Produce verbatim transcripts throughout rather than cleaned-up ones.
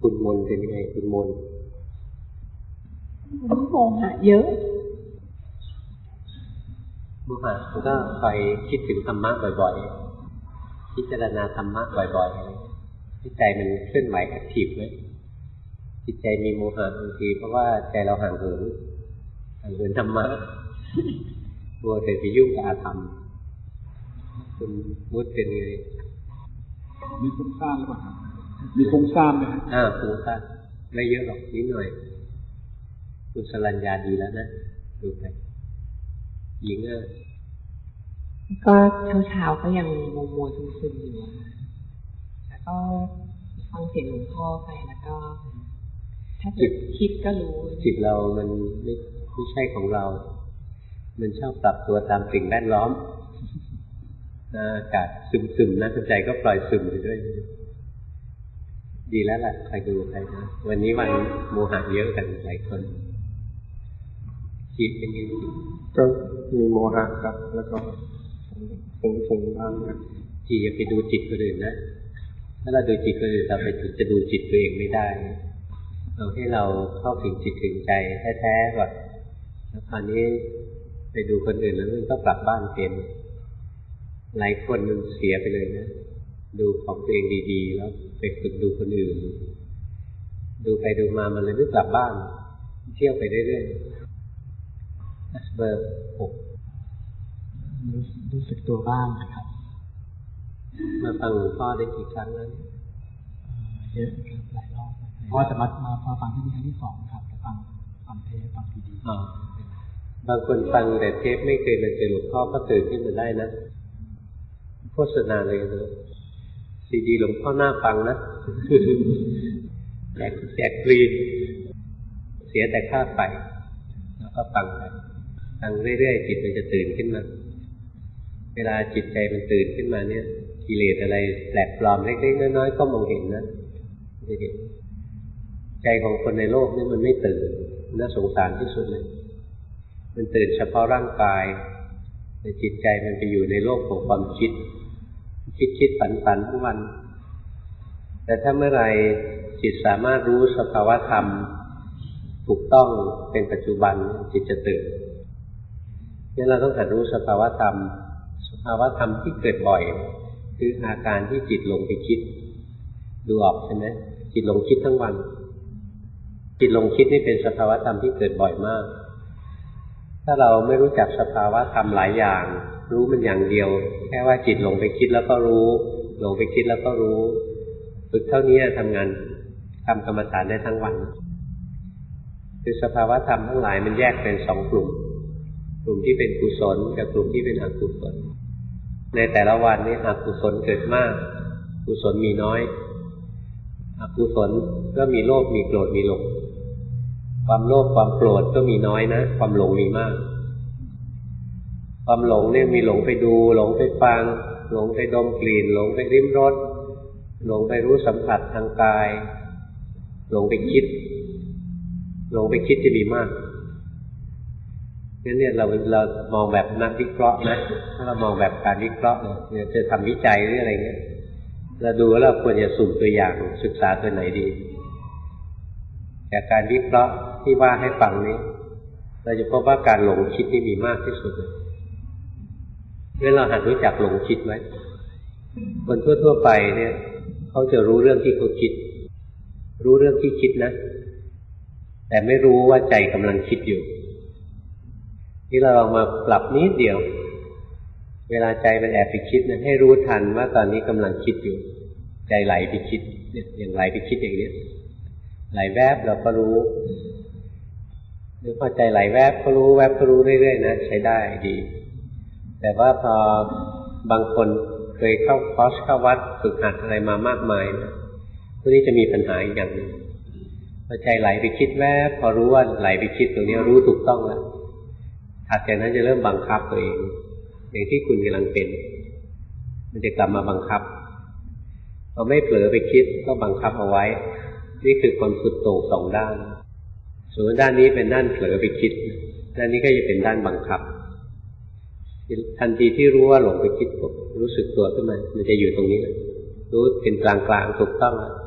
คุณมนเป็นยังไงคุณมนโมหะเยอะโมหะมันก็คอยคิดถึงธรรมะบ่อยๆพิจารณาธรรมะบ่อยๆที่ใจมันเคลื่อนไหวแอคทีฟไหมจิตใจมีโมหะบางทีเพราะว่าใจเราห่างเหินห่างเหินธรรมะมัวแต่ไปยุ่งกับอาธรรมคุณมุดเป็นไงมีฟุ้งซ่านหรือเปล่าครับมีฟุ้งซ่านไหมอ่าฟุ้งซ่านไม่เยอะหรอกนิดหน่อยคุณสรัญญาดีแล้วนะดูไปหญิงอ่ะก็เช้าเช้าก็ยังมัวมัวซึมๆอยู่แล้วก็ฟังเสียงหลวงพ่อไปแล้วก็ถ้าจิตคิดก็รู้จิตเรามันไม่ไม่ใช่ของเรามันชอบปรับตัวตามสิ่งแวดล้อมอากาศซึมๆนะใจก็ปล่อยซึมไปด้วยดีแล้วล่ะใครดูใครนะวันนี้วันโมหะเยอะกันหลายคนจิตเป็นยังไงก็มีโมหะครับแล้วก็ฟุ้งๆบ้างนะจิตอย่าไปดูจิตคนอื่นนะถ้าเราดูจิตคนอื่นเราไปจะดูจิตตัวเองไม่ได้เราให้เราเข้าถึงจิตถึงใจแท้ๆก่อนแล้วคราวนี้ไปดูคนอื่นแล้วมันก็กลับบ้านเป็นหลายคนมันเสียไปเลยนะดูของตัวเองดีๆแล้วไปฝึกดูคนอื่นดูไปดูมามันเลยไม่กลับบ้านเที่ยวไปเรื่อยๆเบอร์หกรู้สึกตัวบ้างนะครับมาฟังหลวงพ่อได้กี่ครั้งแล้วเยอะครับหลายรอบเพราะจะมามาฟังที่นี่ครั้งที่สองครับจะฟังฟังเทปฟังซีดีบางคนฟังแต่เทปไม่เคยมาเจอหลวงพ่อก็ตื่นขึ้นมาได้นะโฆษณาเลยนะซีดีหลวงพ่อหน้าฟังนะแจกแจกฟรีเสียแต่ค่าไฟแล้วก็ฟังไปฟังเรื่อยๆจิตมันจะตื่นขึ้นมาเวลาจิตใจมันตื่นขึ้นมาเนี่ยกิเลสอะไรแปลกปลอมเล็กๆน้อยๆก็มองเห็นนะใจของคนในโลกนี่มันไม่ตื่นน่าสงสารที่สุดเลยมันตื่นเฉพาะร่างกายแต่จิตใจมันไปอยู่ในโลกของความคิดคิดคิดฝันฝันทุกวันแต่ถ้าเมื่อไรจิตสามารถรู้สภาวะธรรมถูกต้องเป็นปัจจุบันจิตจะตื่นนี่เราต้องหัดรู้สภาวะธรรมสภาวะธรรมที่เกิดบ่อยคืออาการที่จิตลงไปคิดดูออกใช่ไหมจิตลงคิดทั้งวันจิตลงคิดนี่เป็นสภาวะธรรมที่เกิดบ่อยมากถ้าเราไม่รู้จักสภาวะธรรมหลายอย่างรู้มันอย่างเดียวแค่ว่าจิตลงไปคิดแล้วก็รู้ลงไปคิดแล้วก็รู้ฝึกเท่านี้ทำงานทำกรรมฐานได้ทั้งวันคือสภาวะธรรมทั้งหลายมันแยกเป็นสองกลุ่มกลุ่มที่เป็นกุศลกับกลุ่มที่เป็นอกุศลในแต่ละวันนี้อกุศลเกิดมากกุศลมีน้อยอกุศลก็มีโลภมีโกรธมีหลงความโลภความโกรธก็มีน้อยนะความหลงมีมากความหลงเนี่ยมีหลงไปดูหลงไปฟังหลงไปดมกลิ่นหลงไปลิ้มรสหลงไปรู้สัมผัสทางกายหลงไปคิดหลงไปคิดจะมีมากงั้นเนี่ยเราเรามองแบบนักวิเคราะห์นะถ้าเรามองแบบการวิเคราะห์เนี่ยจะทำวิจัยหรืออะไรเงี้ยเราดูว่าเราควรจะสุ่มตัวอย่างศึกษาตัวไหนดีจากการวิเคราะห์ที่ว่าให้ฟังนี้เราจะพบว่าการหลงคิดนี่มีมากที่สุดเลยเมื่อเราหัดรู้จักหลงคิดไหมคนทั่วๆไปเนี่ยเขาจะรู้เรื่องที่เขาคิดรู้เรื่องที่คิดนะแต่ไม่รู้ว่าใจกำลังคิดอยู่ที่เราลองมาปรับนิดเดียวเวลาใจมันแอบไปคิดนะให้รู้ทันว่าตอนนี้กำลังคิดอยู่ใจไหลไปคิดเนี่ยอย่างไหลไปคิดอย่างนี้ไหลแวบเราก็รู้หรือพอใจไหลแวบก็รู้แวบก็รู้เรื่อยๆนะใช้ได้ดีแต่ว่าพอบางคนเคยเข้าคอร์สเข้าวัดฝึกหัดอะไรมามากมายนะพวกนี้จะมีปัญหาอีกอย่างหนึ่งพอใจไหลไปคิดแวบพอรู้ว่าไหลไปคิดตรงนี้รู้ถูกต้องแล้วถัดจากนั้นจะเริ่มบังคับตัวเองอย่างที่คุณกำลังเป็นมันจะกลับมาบังคับพอไม่เผลอไปคิดก็บังคับเอาไว้นี่คือความสุดโต่งสองด้านส่วนด้านนี้เป็นด้านเผลอไปคิดด้านนี้ก็จะเป็นด้านบังคับทันทีที่รู้ว่าหลงไปคิดรู้สึกตัวขึ้นมามันจะอยู่ตรงนี้รู้เป็นกลางๆถูกต้อง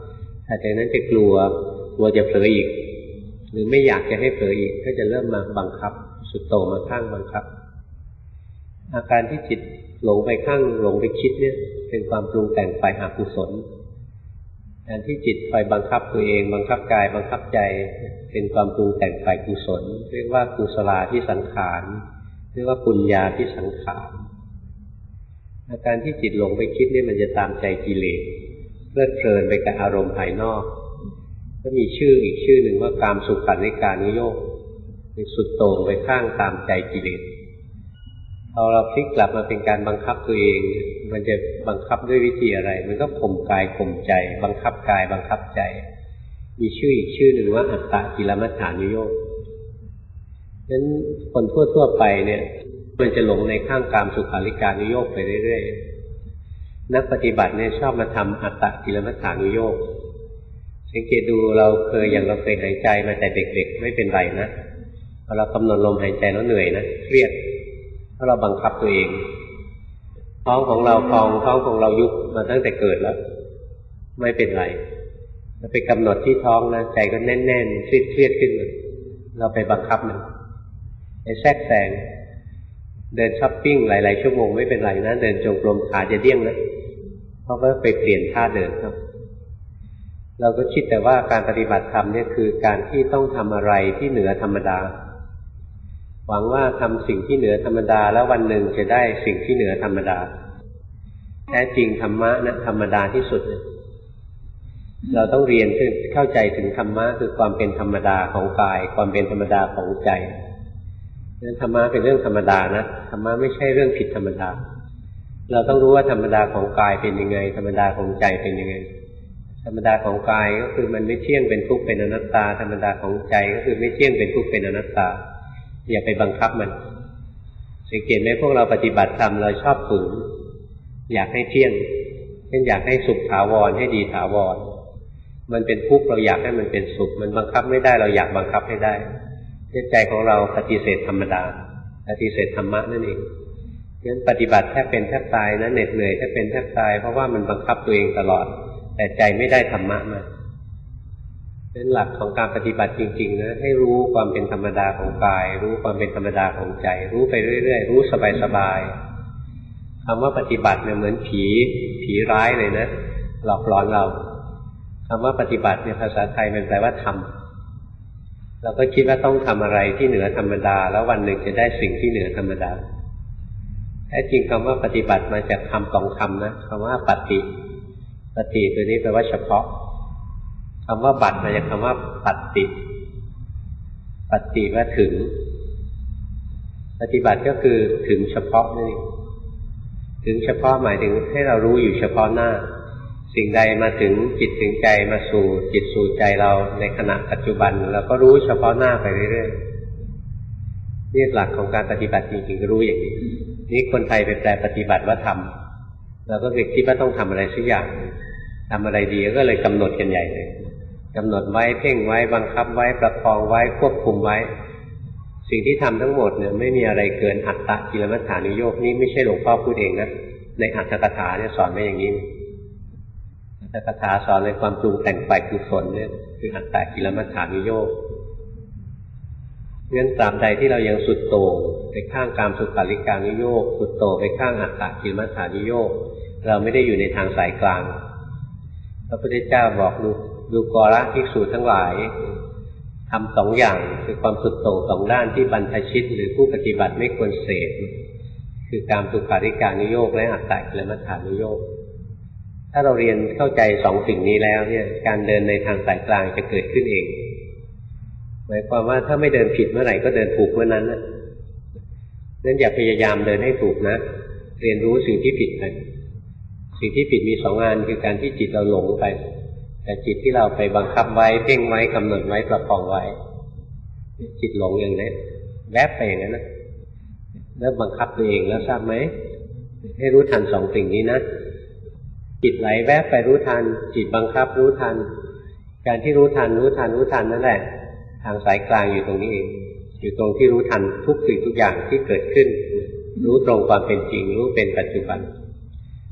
ถ้าจากนั้นจะกลัวกลัวจะเผลออีกหรือไม่อยากจะให้เผลออีกก็จะเริ่มมาบังคับสุดโต่งมาข้างบังคับอาการที่จิตหลงไปข้างหลงไปคิดเนี่ยเป็นความปรุงแต่งฝ่ายอกุศลการที่จิตคอยบังคับตัวเองบังคับกายบังคับใจเป็นความปรุงแต่งฝ่ายกุศลเรียกว่ากุศลาภิสังขารเรียกว่าปุญญาภิสังขารอาการที่จิตหลงไปคิดเนี่ยมันจะตามใจกิเลสเพลิดเพลินไปกับอารมณ์ภายนอกก็มีชื่ออีกชื่อหนึ่งว่ากามสุขันธิกานุโยคเป็นสุดโต่งไปข้างตามใจกิเลสพอเราพลิกกลับมาเป็นการบังคับตัวเองมันจะบังคับด้วยวิธีอะไรมันก็ข่มกายข่มใจบังคับกายบังคับใจมีชื่ออีกชื่อหนึ่งว่าอัตตกิลมัฏฐานุโยคฉะนั้นคนทั่วๆไปเนี่ยมันจะหลงในข้างกามสุขันธิกานุโยคไปเรื่อยๆนักปฏิบัติเนี่ยชอบมาทำอัตตกิลมัฏฐานุโยคสังเกตดูเราเคยอย่างเราเคยหายใจมาแต่เด็กๆไม่เป็นไรนะพอเรากำหนดลมหายใจแล้วเหนื่อยนะเครียดเพราะเราบังคับตัวเองท้องของเราพองท้องของเรายุบมาตั้งแต่เกิดแล้วไม่เป็นไรเราไปกำหนดที่ท้องนะใจก็แน่นๆเครียดๆขึ้นมาเราไปบังคับมันไปแทรกแซงเดินช้อปปิ้งหลายๆชั่วโมงไม่เป็นไรนะเดินจงกรมขาจะเดี้ยงนะเพราะว่าไปเปลี่ยนท่าเดินครับเราก็คิดแต่ว่าการปฏิบัติธรรมเนี่ยคือการที่ต้องทำอะไรที่เหนือธรรมดาหวังว่าทำสิ่งที่เหนือธรรมดาแล้ววันหนึ่งจะได้สิ่งที่เหนือธรรมดาแท้จริงธรรมะนะธรรมดาที่สุดเลยเราต้องเรียนคือเข้าใจถึงธรรมะคือความเป็นธรรมดาของกายความเป็นธรรมดาของใจนั้นธรรมะเป็นเรื่องธรรมดานะธรรมะไม่ใช่เรื่องผิดธรรมดาเราต้องรู้ว่าธรรมดาของกายเป็นยังไงธรรมดาของใจเป็นยังไงธรรมดาของกายก็คือมันไม่เที่ยงเป็นทุกข์เป็นอนัตตาธรรมดาของใจก็คือไม่เที่ยงเป็นทุกข์เป็นอนัตตาอย่าไปบังคับมันสังเกตไหมพวกเราปฏิบัติธรรมเราชอบฝืนอยากให้เที่ยงเช่นอยากให้สุขถาวรให้ดีถาวรมันเป็นทุกข์เราอยากให้มันเป็นสุขมันบังคับไม่ได้เราอยากบังคับให้ได้ใจของเราปฏิเสธธรรมดาปฏิเสธธรรมะนั่นเองงั้นปฏิบัติแทบเป็นแทบตายนะเหน็ดเหนื่อยแทบเป็นแทบตายเพราะว่ามันบังคับตัวเองตลอดแต่ใจไม่ได้ธรรมะมาเป็นหลักของการปฏิบัติจริงๆนะให้รู้ความเป็นธรรมดาของกายรู้ความเป็นธรรมดาของใจรู้ไปเรื่อยๆรู้สบายๆคำว่าปฏิบัติเนี่ยเหมือนผีผีร้ายเลยนะหลอกหลอนเราคำว่าปฏิบัติเนี่ยภาษาไทยมันแปลว่าทำเราก็คิดว่าต้องทำอะไรที่เหนือธรรมดาแล้ววันหนึ่งจะได้สิ่งที่เหนือธรรมดาแท้จริงคำว่าปฏิบัติมาจากคำสองคำนะคำว่าปฏิปฏิตัวนี้แปลว่าเฉพาะคำว่าบัติมาจากคำว่าปัตติปัตติว่าถึงปฏิบัติก็คือถึงเฉพาะนี่ถึงเฉพาะหมายถึงให้เรารู้อยู่เฉพาะหน้าสิ่งใดมาถึงจิตถึงใจมาสู่จิตสู่ใจเราในขณะปัจจุบันเราก็รู้เฉพาะหน้าไปเรื่อยๆนี่หลักของการปฏิบัติจริงๆรู้อย่างนี้นี่คนไทยไปแปลปฏิบัติว่าทำเราก็เลยคิดว่าต้องทำอะไรสักอย่างทำอะไรดีก็เลยกำหนดกันใหญ่เลยกำหนดไว้เพ่งไว้บังคับไว้ประคองไว้ควบคุมไว้สิ่งที่ทำทั้งหมดเนี่ยไม่มีอะไรเกินอัตตกิลมัฏฐานุโยคนี้ไม่ใช่หลวงพ่อพูดเองนะในอัตถกถาเนี่ยสอนไว้อย่างนี้อัตถกถาสอนในความปรุงแต่งฝ่ายกุศลเนี่ยคืออัตตกิลมัฏฐานุโยคงั้นตราบใดที่เรายังสุดโต่งไปข้างกามสุขันธิกานุโยคสุดโต่งไปข้างอัตตกิลมัฏฐานุโยคเราไม่ได้อยู่ในทางสายกลางพระพุทธเจ้าบอกดูดูกรภิกษุทั้งหลายทำสองอย่างคือความสุดโต่งสองด้านที่บรรพชิตหรือผู้ปฏิบัติไม่ควรเสพคือกามสุขันธิกานุโยคและอัตตกิลมัฏฐานุโยคถ้าเราเรียนเข้าใจสองสิ่งนี้แล้วเนี่ยการเดินในทางสายกลางจะเกิดขึ้นเองหมายความว่าถ้าไม่เดินผิดเมื่อไหร่ก็เดินถูกเมื่อนั้นนะนั้นอย่าพยายามเดินให้ถูกนะเรียนรู้สิ่งที่ผิดไปสิ่งที่ผิดมีสองงานคือการที่จิตเราหลงไปแต่จิตที่เราไปบังคับไว้เพ่งไว้กำหนดไว้ประคองไว้จิตหลงอย่างนี้แวบไปอย่างนั้นนะแล้วบังคับตัวเองแล้วทราบไหมให้รู้ทันสองสิ่งนี้นะจิตไหลแวบไปรู้ทันจิตบังคับรู้ทันการที่รู้ทันรู้ทันรู้ทันนั่นแหละทางสายกลางอยู่ตรงนี้เองอยู่ตรงที่รู้ทันทุกสิ่งทุกอย่างที่เกิดขึ้นรู้ตรงความเป็นจริงรู้เป็นปัจจุบัน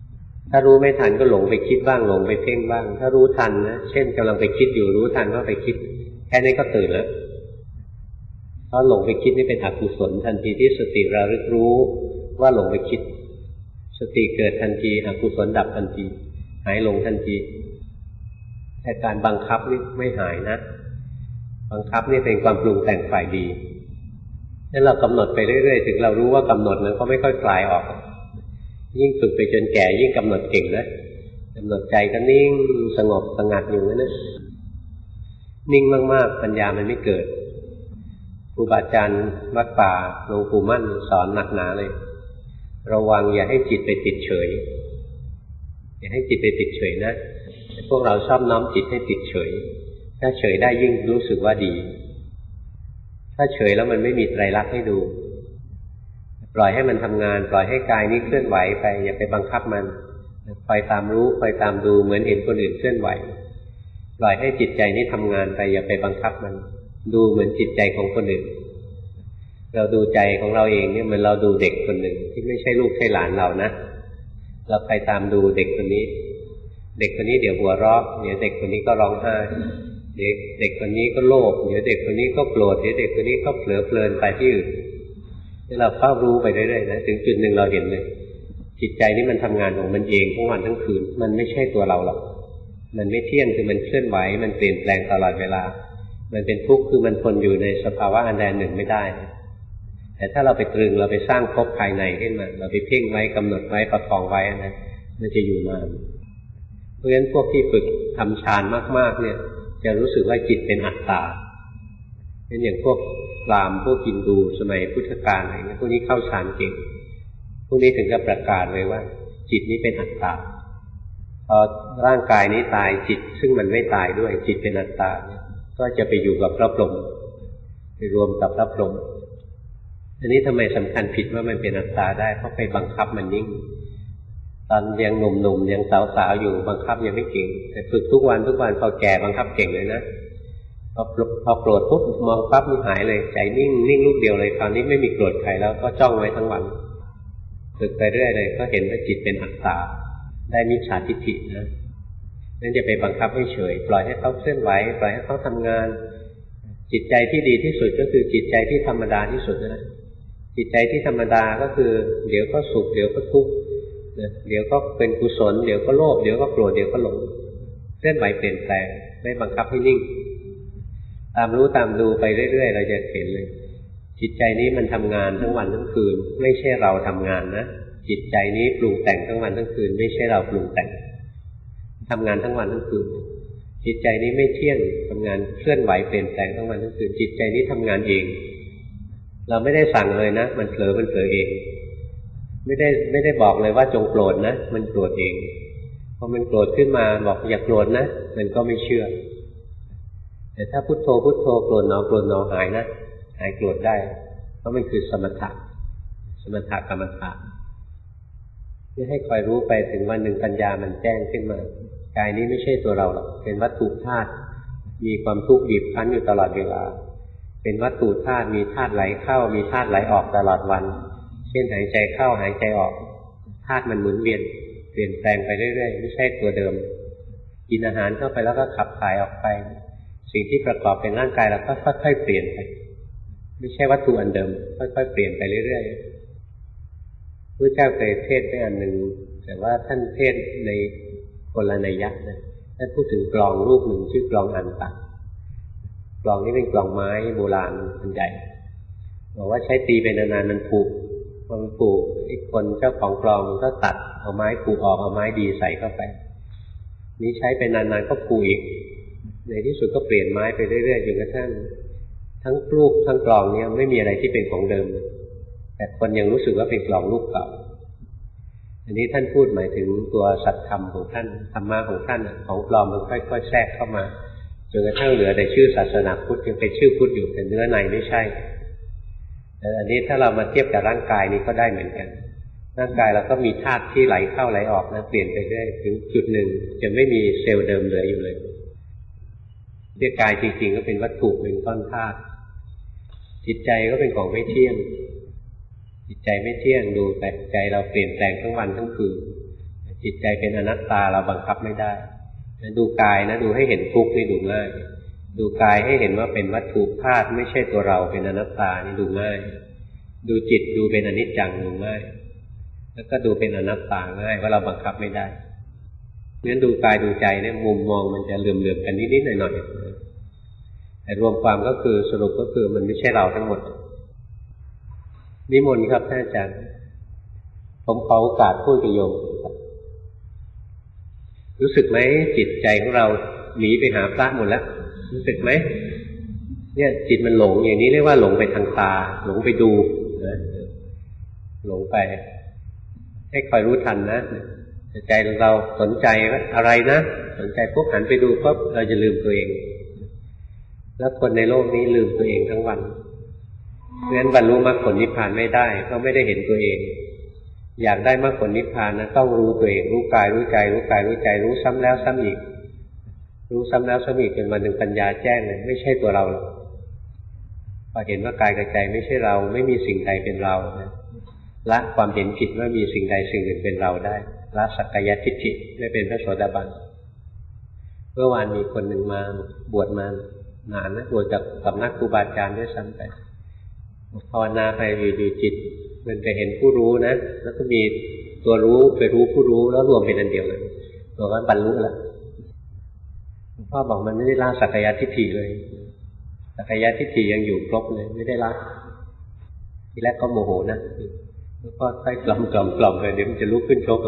ถ้ารู้ไม่ทันก็หลงไปคิดบ้างหลงไปเพ่งบ้าง ถ้ารู้ทันนะเช่นกำลังไปคิดอยู่รู้ทันว่าไปคิดแค่นี้ก็ตื่นแล้วเพราะหลงไปคิดนี่เป็นอกุศลทันทีที่สติระลึกรู้ว่าหลงไปคิดสติเกิดทันทีอกุศลดับทันทีหายหลงทันทีแต่การบังคับนี่ไม่หายนะบังคับนี่เป็นความปรุงแต่งฝ่ายดีถ้าเรากำหนดไปเรื่อยๆถึงเรารู้ว่ากำหนดมันก็ไม่ค่อยคลายออกยิ่งฝึกไปจนแก่ยิ่งกำหนดเก่งนะกำหนดใจก็นิ่งสงบสงัดอยู่นั่นนะนิ่งมากๆปัญญามันไม่เกิดครูบาอาจารย์วัดป่าหลวงปู่มั่นสอนหนักหนาเลยระวังอย่าให้จิตไปติดเฉยอย่าให้จิตไปติดเฉยนะพวกเราชอบน้อมจิตให้ติดเฉยถ้าเฉยได้ยิ่งรู้สึกว่าดีถ้าเฉยแล้วมันไม่มีไตรลักษณ์ให้ดูปล่อยให้มันทำงานปล่อยให้กายนี้เคลื่อนไหวไปอย่าไปบังคับมันคอยตามรู้คอยตามดูเหมือนเห็นคนอื่นเคลื่อนไหวปล่อยให้จิตใจนี้ทำงานไปอย่าไปบังคับมันดูเหมือนจิตใจของคนอื่นเราดูใจของเราเองเนี่ยเหมือนเราดูเด็กคนหนึ่งที่ไม่ใช่ลูกใช่หลานเรานะเราไปตามดูเด็กคนนี้เด็กคนนี้เดี๋ยวหัวเราะเดี๋ยวเด็กคนนี้ก็ร้องไห้เด็กเด็กคนนี้ก็โลภเดี๋ยวเด็กคนนี้ก็โกรธเดี๋ยวเด็กคนนี้ก็เผลอเพลินไปที่อื่นที่เราเฝ้ารู้ไปเรื่อยๆนะถึงจุดหนึ่งเราเห็นเลยจิตใจนี่มันทำงานของมันเองทั้งวันทั้งคืนมันไม่ใช่ตัวเราหรอกมันไม่เที่ยงคือมันเคลื่อนไหวมันเปลี่ยนแปลงตลอดเวลามันเป็นทุกข์คือมันทนอยู่ในสภาวะอันใดหนึ่งไม่ได้แต่ถ้าเราไปตรึงเราไปสร้างภพภายในขึ้นมาเราไปเพ่งไว้กำหนดไว้ประคองไว้นะมันจะอยู่นานเพราะฉะนั้นพวกที่ฝึกทำฌานมากๆเนี่ยจะรู้สึกว่าจิตเป็นอัตตาเป็นอย่างพวกพราหมณ์พวกฮินดูสมัยพุทธกาลอะไรเงี้ยพวกนี้เข้าฌานเก่งพวกนี้ถึงกับประกาศเลยว่าจิตนี้เป็นอัตตาพอร่างกายนี้ตายจิตซึ่งมันไม่ตายด้วยจิตเป็นอัตตาก็จะไปอยู่กับพระพรหมไปรวมกับพระพรหมอันนี้ทำไมสำคัญผิดว่ามันเป็นอัตตาได้เพราะไปบังคับมันนิ่งตอนยังหนุ่มๆยังสาวๆอยู่บังคับยังไม่เก่งแต่ฝึกทุกวันทุกวันพอแก่บังคับเก่งเลยนะพอพอโกรธปุ๊บมองปั๊บมันหายเลยใจนิ่งนิ่งลูกเดียวเลยตอนนี้ไม่มีโกรธใครแล้วก็จ้องไว้ทั้งวันฝึกไปเรื่อยเลยก็เห็นว่าจิตเป็นอัตตาได้มิจฉาทิฏฐินะนั่นจะไปบังคับให้เฉยปล่อยให้เขาเคลื่อนไหวปล่อยให้เขาทำงานจิตใจที่ดีที่สุดก็คือจิตใจที่ธรรมดาที่สุดนะจิตใจที่ธรรมดาก็คือเดี๋ยวก็สุขเดี๋ยวก็ทุกข์เดี๋ยวก็เป็นกุศลเดี๋ยวก็โลภเดี๋ยวก็โกรธเดี๋ยวก็หลงเคลื่อนไหวเปลี่ยนแปลงไม่บังคับให้นิ่งตามรู้ตามดูไปเรื่อยๆเราจะเห็นเลยจิตใจนี้มันทำงานทั้งวันทั้งคืนไม่ใช่เราทำงานนะจิตใจนี้ปรุงแต่งทั้งวันทั้งคืนไม่ใช่เราปรุงแต่งทำงานทั้งวันทั้งคืนจิตใจนี้ไม่เที่ยงทำงานเคลื่อนไหวเปลี่ยนแปลงทั้งวันทั้งคืนจิตใจนี้ทำงานเองเราไม่ได้สั่งเลยนะมันเผลอมันเผลอเองไม่ได้ไม่ได้บอกเลยว่าจงโกรธนะมันโกรธเองพอมันโกรธขึ้นมาบอกอย่าโกรธนะมันก็ไม่เชื่อแต่ถ้าพุทโธพุทโธโกรธหนอโกรธหนอหายนะหายโกรธได้เพราะมันคือสมถะสมถะกรรมฐานที่ให้คอยรู้ไปถึงวันหนึ่งปัญญามันแจ้งขึ้นมากายนี้ไม่ใช่ตัวเราหรอกเป็นวัตถุธาตุมีความทุกข์บีบคั้นอยู่ตลอดเวลาเป็นวัตถุธาตุมีธาตุไหลเข้ามีธาตุไหลออกตลอดวันเช่นหายใจเข้าหายใจออกธาตุมันหมุนเวียนเปลี่ยนแปลงไปเรื่อยๆไม่ใช่ตัวเดิมกินอาหารเข้าไปแล้วก็ขับถ่ายออกไปสิ่งที่ประกอบเป็นร่างกายเราก็ค่อยๆเปลี่ยนไปไม่ใช่วัตถุอันเดิมค่อยๆเปลี่ยนไปเรื่อยๆพระเจ้าเคยเทศน์ไปอันหนึ่งแต่ว่าท่านเทศน์ในคนละนัยยะนะท่านพูดถึงกลองลูกหนึ่งชื่อกลองอันตะกลองนี้เป็นกลองไม้โบราณอันใหญ่บอกว่าใช้ตีไปนานๆมันผุพอมันผุอีกคนเจ้าของกลองมันก็ตัดเอาไม้ผุออกเอาไม้ดีใส่เข้าไปนี้ใช้ไปนานๆก็ผุอีกในที่สุดก็เปลี่ยนไม้ไปเรื่อยๆจนกระทั่งทั้งลูกทั้งกลองนี้ไม่มีอะไรที่เป็นของเดิมแต่คนยังรู้สึกว่าเป็นกลองลูกเก่าอันนี้ท่านพูดหมายถึงตัวสัจธรรมของท่านธรรมะของท่านของปลอมมันค่อยๆแทรกเข้ามาจนกระทั่งเหลือแต่ชื่อศาสนาพุทธยังเป็นชื่อพุทธอยู่แต่เนื้อในไม่ใช่แต่อันนี้ถ้าเรามาเทียบกับร่างกายนี้ก็ได้เหมือนกันร่างกายเราก็มีธาตุที่ไหลเข้าไหลออกนะเปลี่ยนไปเรื่อยถึงจุดหนึ่งจะไม่มีเซลล์เดิมเหลืออยู่เลยเรียกกายจริงๆก็เป็นวัตถุเป็นก้อนธาตุจิตใจก็เป็นของไม่เที่ยงจิตใจไม่เที่ยงดูแต่ใจเราเปลี่ยนแปลงทั้งวันทั้งคืนจิตใจเป็นอนัตตาเราบังคับไม่ได้ดูกายนะดูให้เห็นทุกข์นี่ดูง่ายดูกายให้เห็นว่าเป็นวัตถุธาตุไม่ใช่ตัวเราเป็นอนัตตานี่ดูง่ายดูจิตดูเป็นอนิจจังดูง่ายแล้วก็ดูเป็นอนัตตาง่ายว่าเราบังคับไม่ได้งั้นดูกายดูใจเนี่ยมุมมองมันจะเหลื่อมๆกันนิดๆหน่อยๆแต่รวมความก็คือสรุปก็คือมันไม่ใช่เราทั้งหมดนิมนต์ครับท่านอาจารย์ผมขอโอกาสพูดกับโยมรู้สึกไหมจิตใจของเราหนีไปหาพระหมดแล้วรู้สึกไหมเนี่ยจิตมันหลงอย่างนี้เรียกว่าหลงไปทางตาหลงไปดูนะหลงไปให้คอยรู้ทันนะใจเราสนใจว่าอะไรนะสนใจปุ๊บหันไปดูปุ๊บเราจะลืมตัวเองแล้วคนในโลกนี้ลืมตัวเองทั้งวันเพราะฉะนั้นบรรลุมรรคผลนิพพานไม่ได้เพราะไม่ได้เห็นตัวเองอยากได้มรรคผลนิพพานนะต้องรู้ตัวเองรู้กายรู้ใจรู้กายรู้ใจรู้ซ้ำแล้วซ้ำอีกรู้ซ้ำแล้วซ้ำอีกจนวันหนึ่งปัญญาแจ้งเลยไม่ใช่ตัวเราหรอกพอเห็นว่ากายกับใจไม่ใช่เราไม่มีสิ่งใดเป็นเรานะละความเห็นผิดว่ามีสิ่งใดสิ่งหนึ่งเป็นเราได้ละสักกายทิฏฐิได้เป็นพระโสดาบันเมื่อวานมีคนหนึ่งมาบวชมานานนะบวชจากสำนักครูบาอาจารย์ด้วยซ้ำไปภาวนาไปอยู่ๆจิตมันไปเห็นผู้รู้นะแล้วก็มีตัวรู้ไปรู้ผู้รู้แล้วรวมเป็นอันเดียวกันบอกว่าบรรลุแล้วหลวงพ่อบอกมันไม่ได้ละสักกายทิฏฐิเลยสักกายทิฏฐิยังอยู่ครบเลยไม่ได้ละทีแรกก็โมโหนะแล้วก็ค่อยกล่อมกล่อมกล่อมไปเดี๋ยวมันจะลุกขึ้นชก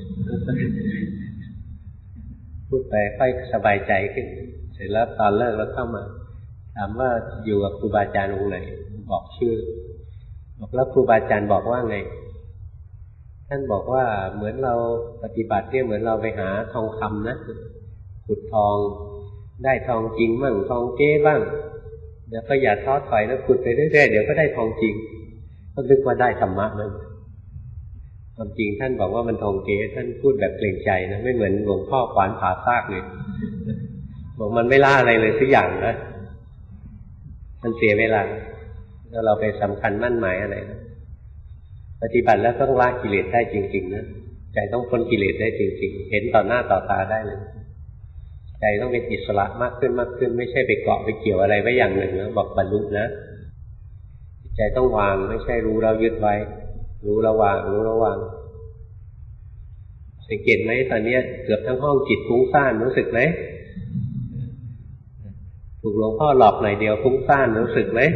พูดไปค่อยสบายใจขึ้นเสร็จแล้วตอนเลิกแล้วเข้ามาถามว่าอยู่กับครูบาอาจารย์องค์ไหนบอกชื่อบอกแล้วครูบาอาจารย์บอกว่าไงท่านบอกว่าเหมือนเราปฏิบัติเนี่ยเหมือนเราไปหาทองคำนะขุดทองได้ทองจริงบ้างทองเก๊บ้างเดี๋ยวก็อย่าท้อถอยนะขุดไปเรื่อยๆเดี๋ยวก็ได้ทองจริงก็นึกว่าได้ธรรมะนั่นความจริงท่านบอกว่ามันทองเก๊ท่านพูดแบบเกรงใจนะไม่เหมือนหลวงพ่อขวานผ่าซากเลยบอกมันไม่ล่าอะไรเลยสักอย่างนะมันเสียเวลาแล้วเราไปสำคัญมั่นหมายอะไรนะปฏิบัติแล้วต้องละกิเลสได้จริงๆนะใจต้องพ้นกิเลสได้จริงๆเห็นต่อหน้าต่อตาได้เลยใจต้องเป็นอิสระมากขึ้นมากขึ้นไม่ใช่ไปเกาะไปเกี่ยวอะไรไว้อย่างหนึ่งนะบอกบรรลุนะใจต้องวางไม่ใช่รู้เรายึดไว้รู้ระวางรู้ระวางสังเกตไหมตอนนี้เกือบทั้งห้องจิตฟุ้งซ่านรู้สึกไหมถูกหลวงพ่อหลอกหน่อยเดียวฟุ้งซ่านรู้สึกไหม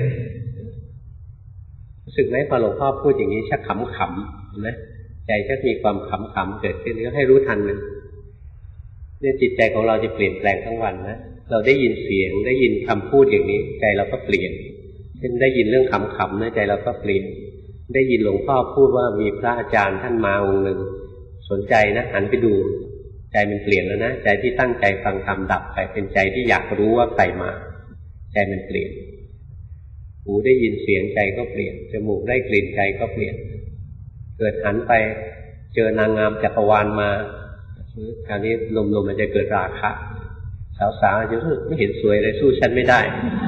รู้สึกไหมพอหลวงพ่อพูดอย่างนี้ชักขำขำเห็นไหมใจชักมีความขำขำเกิดขึ้นก็ให้รู้ทันมันเนี่ยจิตใจของเราจะเปลี่ยนแปลงทั้งวันนะเราได้ยินเสียงได้ยินคำพูดอย่างนี้ใจเราก็เปลี่ยนเช่นได้ยินเรื่องขำขำนะใจเราก็เปลี่ยนได้ยินหลวงพ่อพูดว่ามีพระอาจารย์ท่านมาองค์หนึ่งสนใจนะหันไปดูใจมันเปลี่ยนแล้วนะใจที่ตั้งใจฟังธรรมดับไปเป็นใจที่อยากรู้ว่าใครมาใจมันเปลี่ยนหูได้ยินเสียงใจก็เปลี่ยนจมูกได้กลิ่นใจก็เปลี่ยนเกิดหันไปเจอนางงามจักรวาลมาคราวนี้ลมๆมันจะเกิดราคะสาวๆจะรู้ไม่เห็นสวยเลยสู้ฉันไม่ได้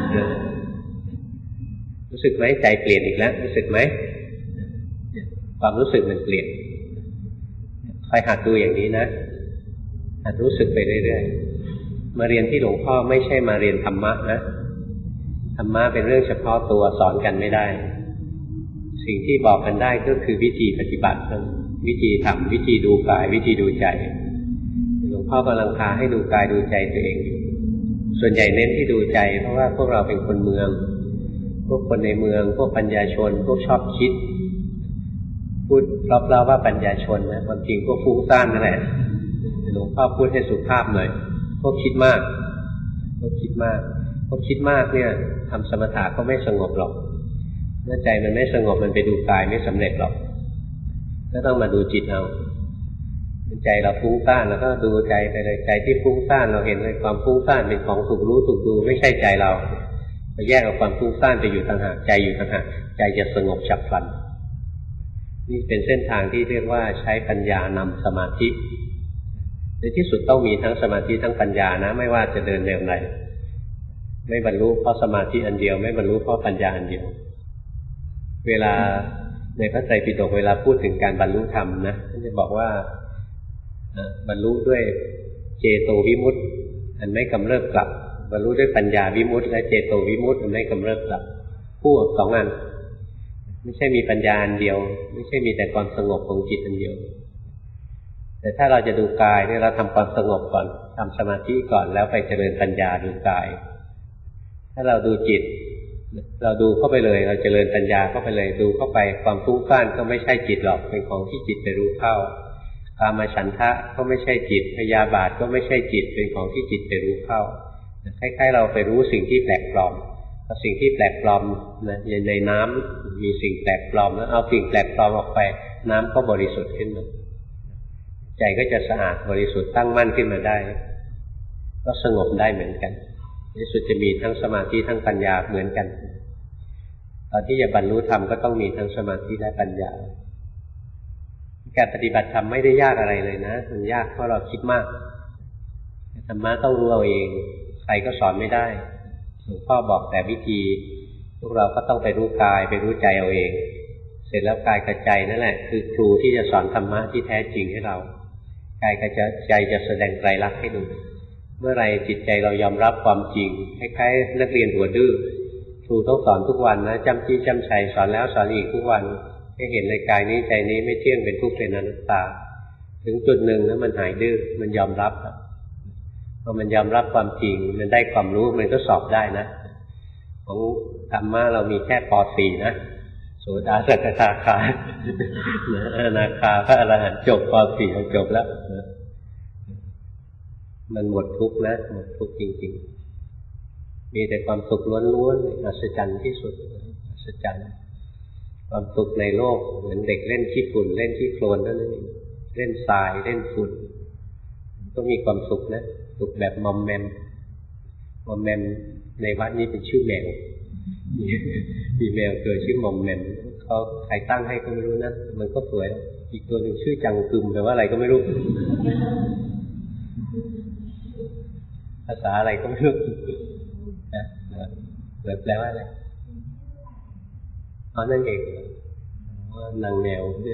รู้สึกไหมใจเปลี่ยนอีกแล้วรู้สึกไหมความรู้สึกมันเปลี่ยนคอยหัดดูอย่างนี้นะหัดรู้สึกไปเรื่อยๆมาเรียนที่หลวงพ่อไม่ใช่มาเรียนธรรมะนะธรรมะเป็นเรื่องเฉพาะตัวสอนกันไม่ได้สิ่งที่บอกกันได้ก็คือวิธีปฏิบัติวิธีทำวิธีดูกายวิธีดูใจหลวงพ่อกำลังพาให้ดูกายดูใจตัวเองอยู่ส่วนใหญ่เน้นที่ดูใจเพราะว่าพวกเราเป็นคนเมืองพวกคนในเมืองพวกปัญญาชนพวกชอบคิดพูดรอบๆว่าปัญญาชนนะความจริงพวกฟุ้งซ่านนั่นแหละหลวงพ่อพูดให้สุภาพหน่อยพวกคิดมากพวกคิดมากพวกคิดมากเนี่ยทำสมถะก็ไม่สงบหรอกเมื่อใจมันไม่สงบมันไปดูกายไม่สำเร็จหรอกก็ต้องมาดูจิตเอาใจเราฟุ้งซ่านแล้วก็ดูใจไปเลยใจที่ฟุ้งซ่านเราเห็นเลยความฟุ้งซ่านเป็นของถูกรู้ถูกดูไม่ใช่ใจเราไปแยกเอาความฟุ้งซ่านไปอยู่ต่างหากใจอยู่ต่างหากใจจะสงบฉับพลันนี่เป็นเส้นทางที่เรียกว่าใช้ปัญญานำสมาธิในที่สุดต้องมีทั้งสมาธิทั้งปัญญานะไม่ว่าจะเดินแนวไหนไม่บรรลุเพราะสมาธิอันเดียวไม่บรรลุเพราะปัญญาอันเดียวเวลาในพระไตรปิฎกเวลาพูดถึงการบรรลุธรรมนะท่านจะบอกว่าบรรลุด้วยเจโตวิมุตติอันไม่กำเริบกลับบรรลุด้วยปัญญาวิมุตติและเจโตวิมุตติอันไม่กำเริบกลับคู่สองอันไม่ใช่มีปัญญาอันเดียวไม่ใช่มีแต่ความสงบของจิตอันเดียวแต่ถ้าเราจะดูกายเนี่ยเราทำความสงบก่อนทำสมาธิก่อนแล้วไปเจริญปัญญาดูกายถ้าเราดูจิตเราดูเข้าไปเลยเราเจริญปัญญาเข้าไปเลยดูเข้าไปความฟุ้งซ่านก็ไม่ใช่จิตหรอกเป็นของที่จิตไปรู้เข้ากามฉันทะก็ไม่ใช่จิตพยาบาทก็ไม่ใช่จิตเป็นของที่จิตไปรู้เข้าคล้ายๆเราไปรู้สิ่งที่แปลกปลอมสิ่งที่แปลกปลอมนะในน้ำมีสิ่งแปลกปลอมแล้วเอาสิ่งแปลกปลอมออกไปน้ำก็บริสุทธิ์ขึ้นมาใจก็จะสะอาดบริสุทธิ์ตั้งมั่นขึ้นมาได้ก็สงบได้เหมือนกันในสุดจะมีทั้งสมาธิทั้งปัญญาเหมือนกันตอนที่จะบรรลุธรรมก็ต้องมีทั้งสมาธิและปัญญาการปฏิบัติธรรมไม่ได้ยากอะไรเลยนะมันยากเพราะเราคิดมากธรรมะต้องรู้เอาเองใครก็สอนไม่ได้หลวงพ่อบอกแต่วิธีพวกเราก็ต้องไปรู้กายไปรู้ใจเอาเองเสร็จแล้วกายกับใจนั่นแหละคือครูที่จะสอนธรรมะที่แท้จริงให้เรากายกับใจจะแสดงไตรลักษณ์ให้ดูเมื่อไรจิตใจเรายอมรับความจริงคล้ายๆนักเรียนหัวดื้อครูต้องสอนทุกวันนะจำจี้จำชัยสอนแล้วสอนอีกทุกวันให้เห็นในกายนี้ใจนี้ไม่เที่ยงเป็นทุกข์เป็นอนัตตาถึงจุดหนึ่งนะมันหายดื้อมันยอมรับพอมันยอมรับความจริงมันได้ความรู้มันก็สอบได้นะของธรรมะเรามีแค่ป สี่ นะโสดาสกทาคาอนาคาพระอรหันต์จบป สี่จบแล้วมันหมดทุกข์นะหมดทุกข์จริงๆมีแต่ความสุขล้วนๆอัศจรรย์ที่สุดอัศจรรย์ความสุขในโลกเหมือนเด็กเล่นขี้ฝุ่นเล่นขี้โคลนนั่นเองเล่นทรายเล่นฝุ่นก็มีความสุขนะสุขแบบมอมแมมมอมแมมในวัดนี้เป็นชื่อแมวมีแมวเกิดชื่อมอมแมมเขาใครตั้งให้ก็ไม่รู้นะมันก็สวยอีกตัวหนึ่งชื่อจังกึมแปลว่าอะไรก็ไม่รู้ภาษาอะไรก็ไม่รู้นะแปลว่าอะไรอ๋อนั่นเองว่านางแมวเนี่ย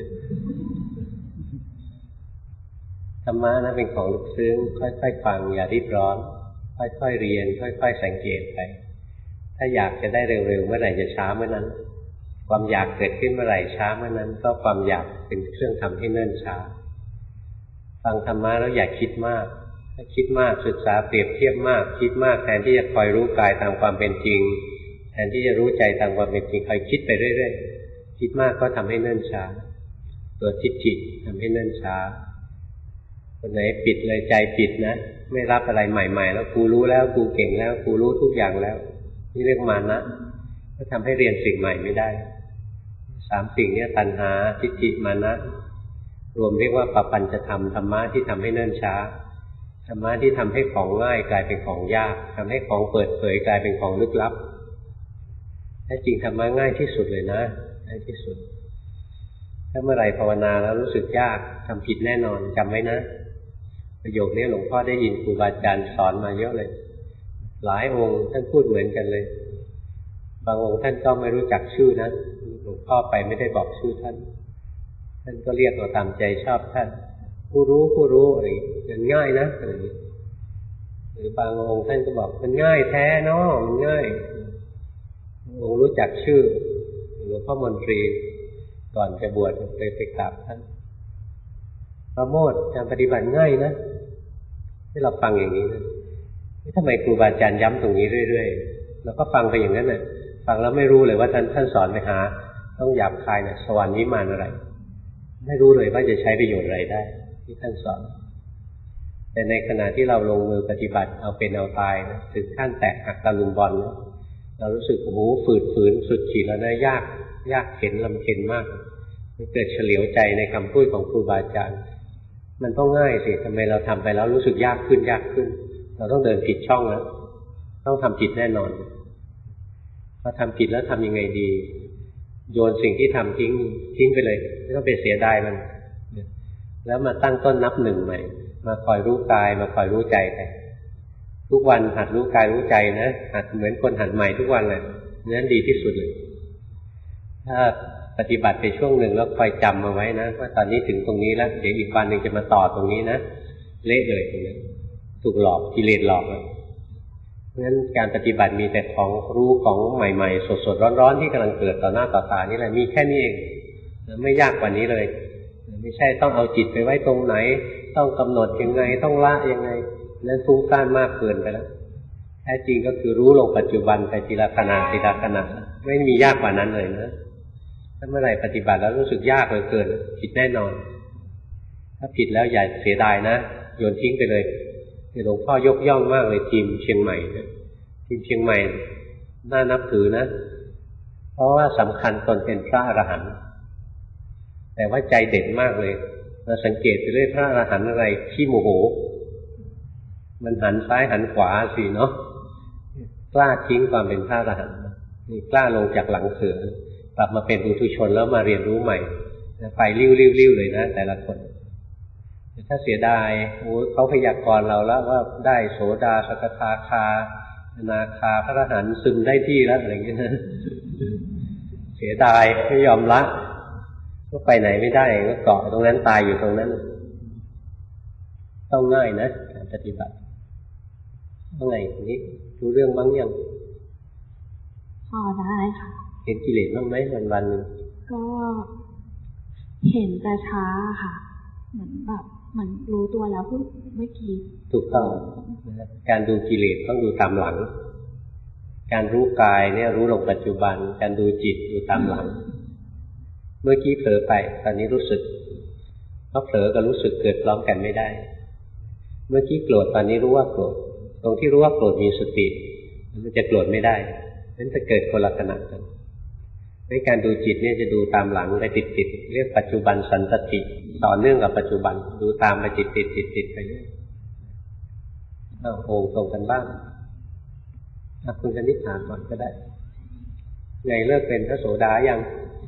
ธรรมะนะเป็นของลึกซึ้งค่อยๆฟังอย่ารีบร้อนค่อยๆเรียนค่อยๆสังเกตไปถ้าอยากจะได้เร็วๆเมื่อไหร่จะช้าเมื่อนั้นความอยากเกิดขึ้นเมื่อไหร่ช้าเมื่อนั้นก็ความอยากเป็นเครื่องทำให้เนิ่นช้าฟังธรรมะแล้วอย่าคิดมากถ้าคิดมากศึกษาเปรียบเทียบมากคิดมากแทนที่จะคอยรู้กายตามความเป็นจริงแทนที่จะรู้ใจตามความเป็นจริงคอยคิดไปเรื่อยๆคิดมากก็ทำให้เนิ่นช้าตัวทิฏฐิทำให้เนิ่นช้าคนไหนปิดเลยใจปิดนะไม่รับอะไรใหม่ๆแล้วกูรู้แล้วกูเก่งแล้วกูรู้ทุกอย่างแล้วนี่เรียกมานะก็ทำให้เรียนสิ่งใหม่ไม่ได้สามสิ่งนี้ตัณหาทิฏฐิมานะรวมเรียกว่าปปัญจธรรมธรรมะที่ทำให้เนิ่นช้าธรรมะที่ทำให้ของง่ายกลายเป็นของยากทำให้ของเปิดเผยกลายเป็นของลึกลับแท้จริงธรรมะง่ายที่สุดเลยนะง่ายที่สุดถ้าเมื่อไหร่ภาวนาแล้วรู้สึกยากทำผิดแน่นอนจำไว้นะประโยคนี้หลวงพ่อได้ยินครูบาอาจารย์สอนมาเยอะเลยหลายองค์ท่านพูดเหมือนกันเลยบางองค์ท่านก็ไม่รู้จักชื่อนะหลวงพ่อไปไม่ได้บอกชื่อท่านท่านก็เรียกเราตามใจชอบท่านผู้รู้ผู้รู้อะไรมันง่ายนะอะไรหรือบางองค์ท่านก็บอกมันง่ายแท้เนาะมันง่ายองค์รู้จักชื่อหลวงพ่อมนตรีก่อนจะบวชไปไปกราบท่านประโมทการปฏิบัติง่ายนะที่เราฟังอย่างนี้นะทำไมครูบาอาจารย์ย้ำตรงนี้เรื่อยๆเราก็ฟังไปอย่างนั้นน่ะฟังแล้วไม่รู้เลยว่าท่านท่านสอนไปหาต้องหยาบคายนะสวรรค์นิมานอะไรไม่รู้เลยว่าจะใช้ประโยชน์อะไรได้ที่ท่านสอนแต่ในขณะที่เราลงมือปฏิบัติเอาเป็นเอาตายนะถึงขั้นแตกหักตะลุมบอลนะเรารู้สึกโอ้โหฝืดฝืนสุดขีดแล้วนะยากยากเข็นลำเค็ญมากมันเกิดเฉลียวใจในคำพูดของครูบาอาจารย์มันต้องง่ายสิทำไมเราทำไปแล้วรู้สึกยากขึ้นยากขึ้นเราต้องเดินผิดช่องแล้วต้องทำผิดแน่นอนพอทำผิดแล้วทำยังไงดีโยนสิ่งที่ทำทิ้งทิ้งไปเลยไม่ต้องไปเสียดายมันแล้วมาตั้งต้นนับหนึ่งใหม่มาคอยรู้กายมาคอยรู้ใจไปทุกวันหัดรู้กายรู้ใจนะหัดเหมือนคนหัดใหม่ทุกวันเลยนั้นดีที่สุดเลยถ้าปฏิบัติไปช่วงหนึ่งแล้วคอยจำมาไว้นะว่าตอนนี้ถึงตรงนี้แล้วเดี๋ยวอีกวันหนึ่งจะมาต่อตรงนี้นะเละเลยตรงนี้ถูกหลอกกิเลสหลอกแล้วเพราะฉะนั้นการปฏิบัติมีแต่ของรู้ของใหม่ๆสดๆร้อนๆที่กำลังเกิดต่อหน้าต่อตานี่แหละมีแค่นี้เองไม่ยากกว่านี้เลยไม่ใช่ต้องเอาจิตไปไว้ตรงไหนต้องกำหนดยังไงต้องละยังไงนั้นฟุ้งซ่านมากเกินไปแล้วแท้จริงก็คือรู้ลงปัจจุบันไปทีละขณะทีละขณะไม่มียากกว่านั้นเลยนะถ้าเมื่อไหร่ปฏิบัติแล้วรู้สึกยากเหลือเกินผิดแน่นอนถ้าผิดแล้วอย่าเสียดายนะโยนทิ้งไปเลยหลวงพ่อยกย่องมากเลยทีมเชียงใหม่ทีมเชียงใหม่น่านับถือนะเพราะว่าสำคัญตนเป็นพระอรหันต์แต่ว่าใจเด็ดมากเลยเราสังเกตไปเรื่อยพระอรหันต์อะไรขี้โมโหมันหันซ้ายหันขวาสิเนาะกล้าทิ้งความเป็นพระอรหันต์นี่กล้าลงจากหลังเสือกลับมาเป็นปุถุชนแล้วมาเรียนรู้ใหม่ไปริ้วๆๆเลยนะแต่ละคนถ้าเสียดายโอ้เขาพยากรณ์เราแล้วว่าได้โสดาสกทาคาอนาคาพระอรหันต์ซึมได้ที่แล้วอะไรอย่างเงี้ยนะเสียดายไม่ยอมละก็ไปไหนไม่ได้ก็เกาะตรงนั้นตายอยู่ตรงนั้นต้องง่ายนะการปฏิบัติต้องไงทีนี้รู้เรื่องบ้างยังพอได้ค่ะเห็นกิเลสบ้างไหมวันวันก็เห็นแต่ช้าค่ะเหมือนแบบเหมือนรู้ตัวแล้วเพิ่งเมื่อกี้ถูกต้องการดูกิเลสต้องดูตามหลังการรู้กายเนี่ยรู้ลงปัจจุบันการดูจิตดูตามหลังเมื่อกี้เผลอไปตอนนี้รู้สึกเพราะเผลอกับรู้สึกเกิดพร้อมกันไม่ได้เมื่อกี้โกรธตอนนี้รู้ว่าโกรธตรงที่รู้ว่าโกรธมีสติมันจะโกรธไม่ได้นั้นจะเกิดคนละขณะกันในการดูจิตเนี่ยจะดูตามหลังไปติดๆเรียกปัจจุบันสันตติต่อเนื่องกับปัจจุบันดูตามไปติดติดติดติดไปเรื่อยเอาโอ่งตรงกันบ้างคุณคณิษฐาก่อนก็ได้ไงเลิกเป็นพระโสดายัง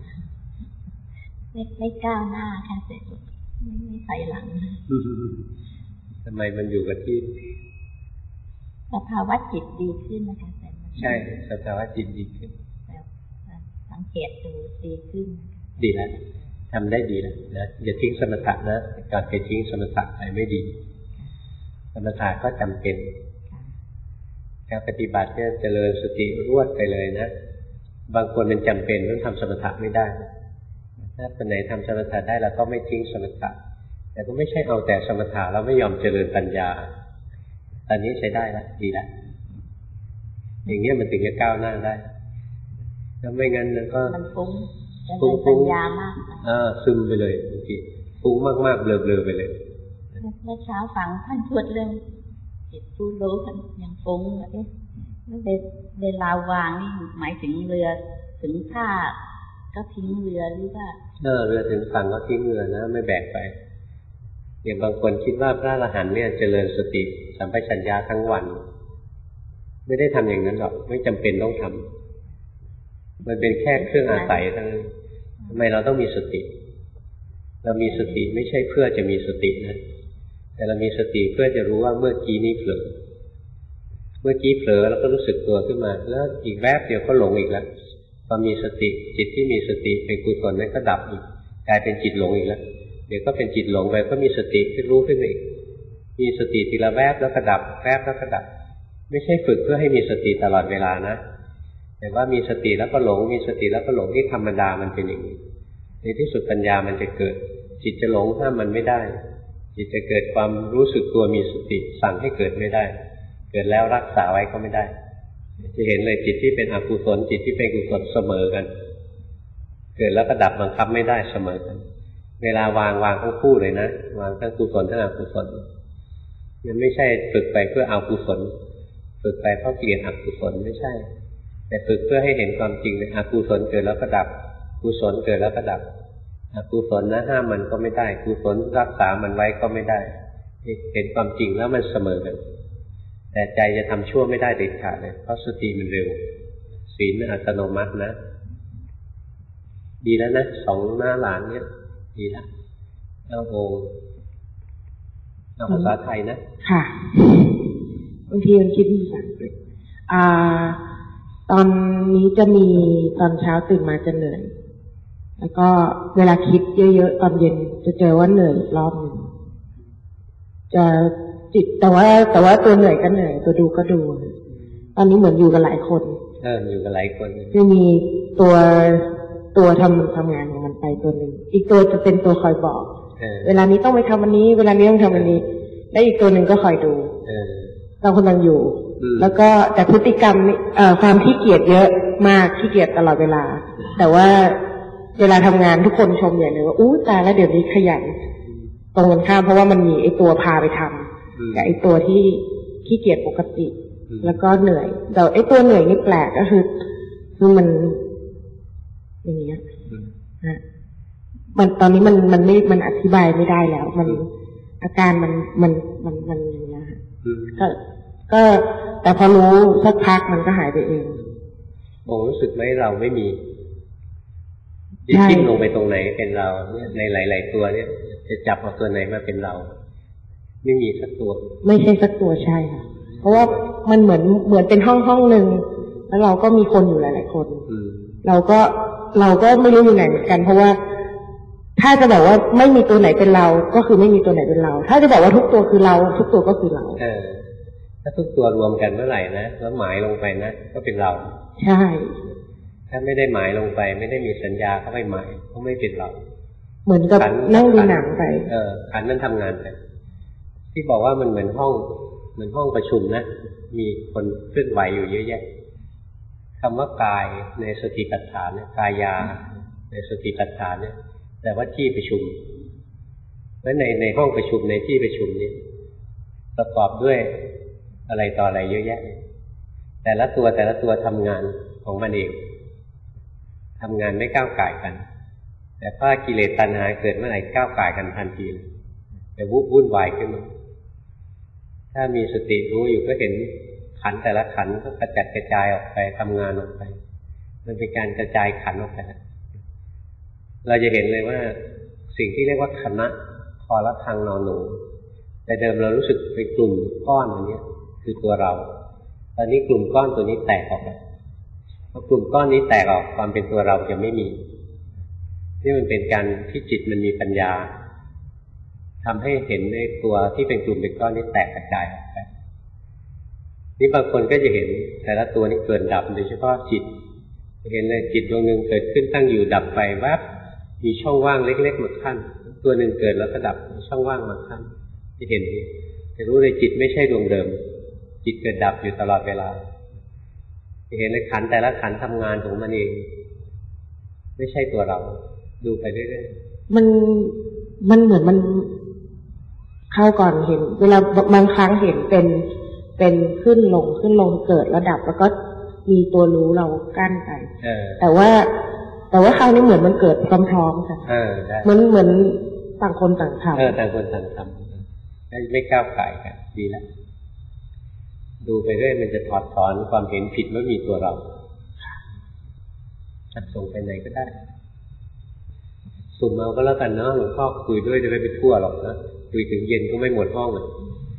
ไม่ไม่ก้าวหน้าค่ะแต่ไม่ไม่ใส่หลังทำไมมันอยู่กับที่สภาวะจิตดีขึ้นนะคะแต่ใช่สภาวะจิตดีขึ้นสังเกตดูดีขึ้นดีแล้วทำได้ดีแล้วนะอย่าทิ้งสมถะนะการไปทิ้งสมถะไปไม่ดีสมถะก็จำเป็นการปฏิบัติเนี่ยเจริญสติรวดไปเลยนะบางคนมันจำเป็นต้องทำสมถะไม่ได้ถ้าคนไหนทำสมถะได้เราก็ไม่ทิ้งสมถะแต่ก็ไม่ใช่เอาแต่สมถะแล้วไม่ยอมเจริญปัญญาตอนนี้ใช้ได้แล้วดีแล้วอย่างนี้มันถึงจะก้าวหน้าได้ถ้าไม่งั้นก็มันฟุ้งฟุ้งปัญญามากอ่าซึมไปเลยบางทีฟุ้งมากๆเบลอๆไปเลยเมื่อเช้าฟังท่านพูดเรื่องจิตผู้รู้ท่านยังฟุ้งเอ๊ะเวลาวางนี่หมายถึงเรือถึงท่าก็ทิ้งเรือหรือว่าเออเรือถึงฝั่งก็ทิ้งเรือนะไม่แบกไปอย่างบางคนคิดว่าพระอรหันต์เนี่ยเจริญสติสัมปชัญญะทั้งวันไม่ได้ทำอย่างนั้นหรอกไม่จำเป็นต้องทำมันเป็นแค่เครื่องอาศัยเท่านั้นทำไมเราต้องมีสติเรามีสติไม่ใช่เพื่อจะมีสตินะแต่เรามีสติเพื่อจะรู้ว่าเมื่อกี้นี้เผลอเมื่อกี้เผลอแล้วก็รู้สึกตัวขึ้นมาแล้วอีกแวบเดียวก็หลงอีกแล้วพอมีสติจิตที่มีสติเป็นกุศลนั้นก็ดับอีกกลายเป็นจิตหลงอีกแล้วเดี๋ยวก็เป็นจิตหลงไปก็มีสติที่รู้ขึ้นมาอีกมีสติทีละแวบแล้วก็ดับแวบแล้วก็ดับไม่ใช่ฝึกเพื่อให้มีสติตลอดเวลานะแต่ว่ามีสติแล้วก็หลงมีสติแล้วก็หลงที่ธรรมดามันเป็นอย่างนี้ในที่สุดปัญญามันจะเกิดจิตจะหลงห้ามมันไม่ได้จิตจะเกิดความรู้สึกตัวมีสติสั่งให้เกิดไม่ได้เกิดแล้วรักษาไว้ก็ไม่ได้จะเห็นเลยจิตที่เป็นอกุศลจิตที่เป็นกุศลเสมอกันเกิดแล้วก็ดับบังคับไม่ได้เสมอกันเวลาวางวางทั้งคู่เลยนะวางทั้งกุศลทั้งอกุศลมันไม่ใช่ฝึกไปเพื่อเอากุศลฝึกไปเพราะเกลียดอกุศลไม่ใช่แต่ฝึกเพื่อให้เห็นความจริงเลยอกุศลเกิดแล้วก็ดับกุศลเกิดแล้วก็ดับอกุศลนะห้ามมันก็ไม่ได้กุศลรักษามันไว้ก็ไม่ได้เห็นความจริงแล้วมันเสมอกันแต่ใจจะทำชั่วไม่ได้เด็ดขาดเลยเพราะสติมันเร็วศีลอัตโนมัตินะดีแล้วนะสองหน้าหลานเนี่ยดีแล้วเอาโอเอาภาษาไทยนะค่ะบางทีมันคิดภาษาอังกฤษอ่าตอนนี้จะมีตอนเช้าตื่นมาจะเหนื่อยแล้วก็เวลาคิดเยอะๆตอนเย็นจะเจอว่าเหนื่อยอีกรอบหนึ่งจะจิตแต่ว่าแต่ว่าตัวเหนื่อยก็เหนื่อยตัวดูก็ดูตอนนี้เหมือนอยู่กับหลายคนเอออยู่กับหลายคนจะมีตัวตัวทำทำงานของมันไปตัวหนึ่งอีกตัวจะเป็นตัวคอยบอกเวลานี้ต้องไปทำวันนี้เวลานี้ต้องทำวันนี้และอีกตัวหนึ่งก็คอยดูเรากำลังอยู่แล้วก็แต่พฤติกรรมเอ่อความขี้เกียจเยอะมากขี้เกียจตลอดเวลาแต่ว่าเวลาทำงานทุกคนชมอย่างเลยว่าอู้ตายแล้วเดี๋ยวนี้ขยันตรงกันข้ามเพราะว่ามันมีไอ้ตัวพาไปทำกับไอ้ตัวที่ขี้เกียจปกติแล้วก็เหนื่อยแต่ไอ้ตัวเหนื่อยนี่แปลกก็คือคือมันอย่างเงี้ยฮะมันตอนนี้มันมันไม่มันอธิบายไม่ได้แล้วมันอาการมันมันมันมันอย่างเงี้ยฮะก็ก็แต่พอรู้สักพักมันก็หายไปเองโอ้รู้สึกไหมเราไม่มีจิ้มลงไปตรงไหนเป็นเราเนี่ยในหลายๆตัวเนี่ยจะจับเอาตัวไหนมาเป็นเราไม่มีสักตัวไม่ใช่สักตัวใช่ค่ะเพราะว่ามันเหมือนเหมือนเป็นห้องห้องหนึ่งแล้วเราก็มีคนอยู่หลายๆคนเราก็เราก็ไม่รู้อยู่ไหนเหมือนกันเพราะว่าถ้าจะบอกว่าไม่มีตัวไหนเป็นเราก็คือไม่มีตัวไหนเป็นเราถ้าจะบอกว่าทุกตัวคือเราทุกตัวก็คือเราเออถ้าทุกตัวรวมกันเมื่อไหร่นะแล้วหมายลงไปนะก็เป็นเราใช่ถ้าไม่ได้หมายลงไปไม่ได้มีสัญญาเข้าไปหมายก็ไม่เป็นเราเหมือนกับนั่งดูหนังไปเออขันนั้นทำงานไปที่บอกว่ามันเหมือนห้องเหมือนห้องประชุมนะมีคนเคลื่อนไหวอยู่เยอะแยะคำว่ากายในสติปัฏฐานเนี่ยกายาในสติปัฏฐานเนี่ยแต่ว่าที่ประชุมและในในห้องประชุมในที่ประชุมนี้ประกอบด้วยอะไรต่ออะไรเยอะแยะแต่ละตัวแต่ละตัวทำงานของมันเองทำงานไม่ก้าวก่ายกันแต่ถ้ากิเลสตัณหาเกิดเมื่อไหร่ก้าวก่ายกันทันทีแต่วุ่นวุ่นวายขึ้นมาถ้ามีสติรู้อยู่ก็เห็นขันแต่ละขันก็กระจัดกระจายออกไปทำงานออกไปมันเป็นการกระจายขันออกไปเราจะเห็นเลยว่าสิ่งที่เรียกว่าคณะคอละคังนอนหนูแต่เดิมเรารู้สึกเป็นกลุ่มก้อนอย่างนี้คือตัวเราตอนนี้กลุ่มก้อนตัวนี้แตกออกแล้วพอกลุ่มก้อนนี้แตกออกความเป็นตัวเราจะไม่มีนี่มันเป็นการที่จิตมันมีปัญญาทำให้เห็นในตัวที่เป็นกลุ่มเป็นก้อนนี้แตกกระจายออกไปนี่บางคนก็จะเห็นแต่ละตัวนี้เกิดดับโดยเฉพาะจิตเห็นเลยจิตดวงหนึ่งเกิดขึ้นตั้งอยู่ดับไปแวบมีช่องว่างเล็กๆมาขั้นตัวหนึ่งเกิดแล้วก็ดับช่องว่างมาขั้นจะเห็นจะรู้เลยจิตไม่ใช่ดวงเดิมจิตเกิดดับอยู่ตลอดเวลาจะเห็นในขันแต่ละขันทำงานของมันเองไม่ใช่ตัวเราดูไปเรื่อยๆมันมันเหมือนมันเข้าก่อนเห็นเวลาบางครั้งเห็นเป็นเป็นขึ้นลงขึ้นลงเกิดแล้วดับแล้วก็มีตัวรู้เรากั้นไปแต่ว่าแต่ว่าคราวนี้เหมือนมันเกิดพร้อมๆกันเหมือนเหมือนต่างคนต่างทำเออต่างคนต่างทำไม่ก้าวไก่กันดีแล้วดูไปเรื่อยมันจะถอดถอนความเห็นผิดว่ามีตัวเราจัดส่งไปไหนก็ได้สุ่มเอาก็แล้วกันเนาะหลวงพ่อคุยด้วยจะไม่ไปทั่วหรอกนะคุยถึงเย็นก็ไม่หมดห้องเลย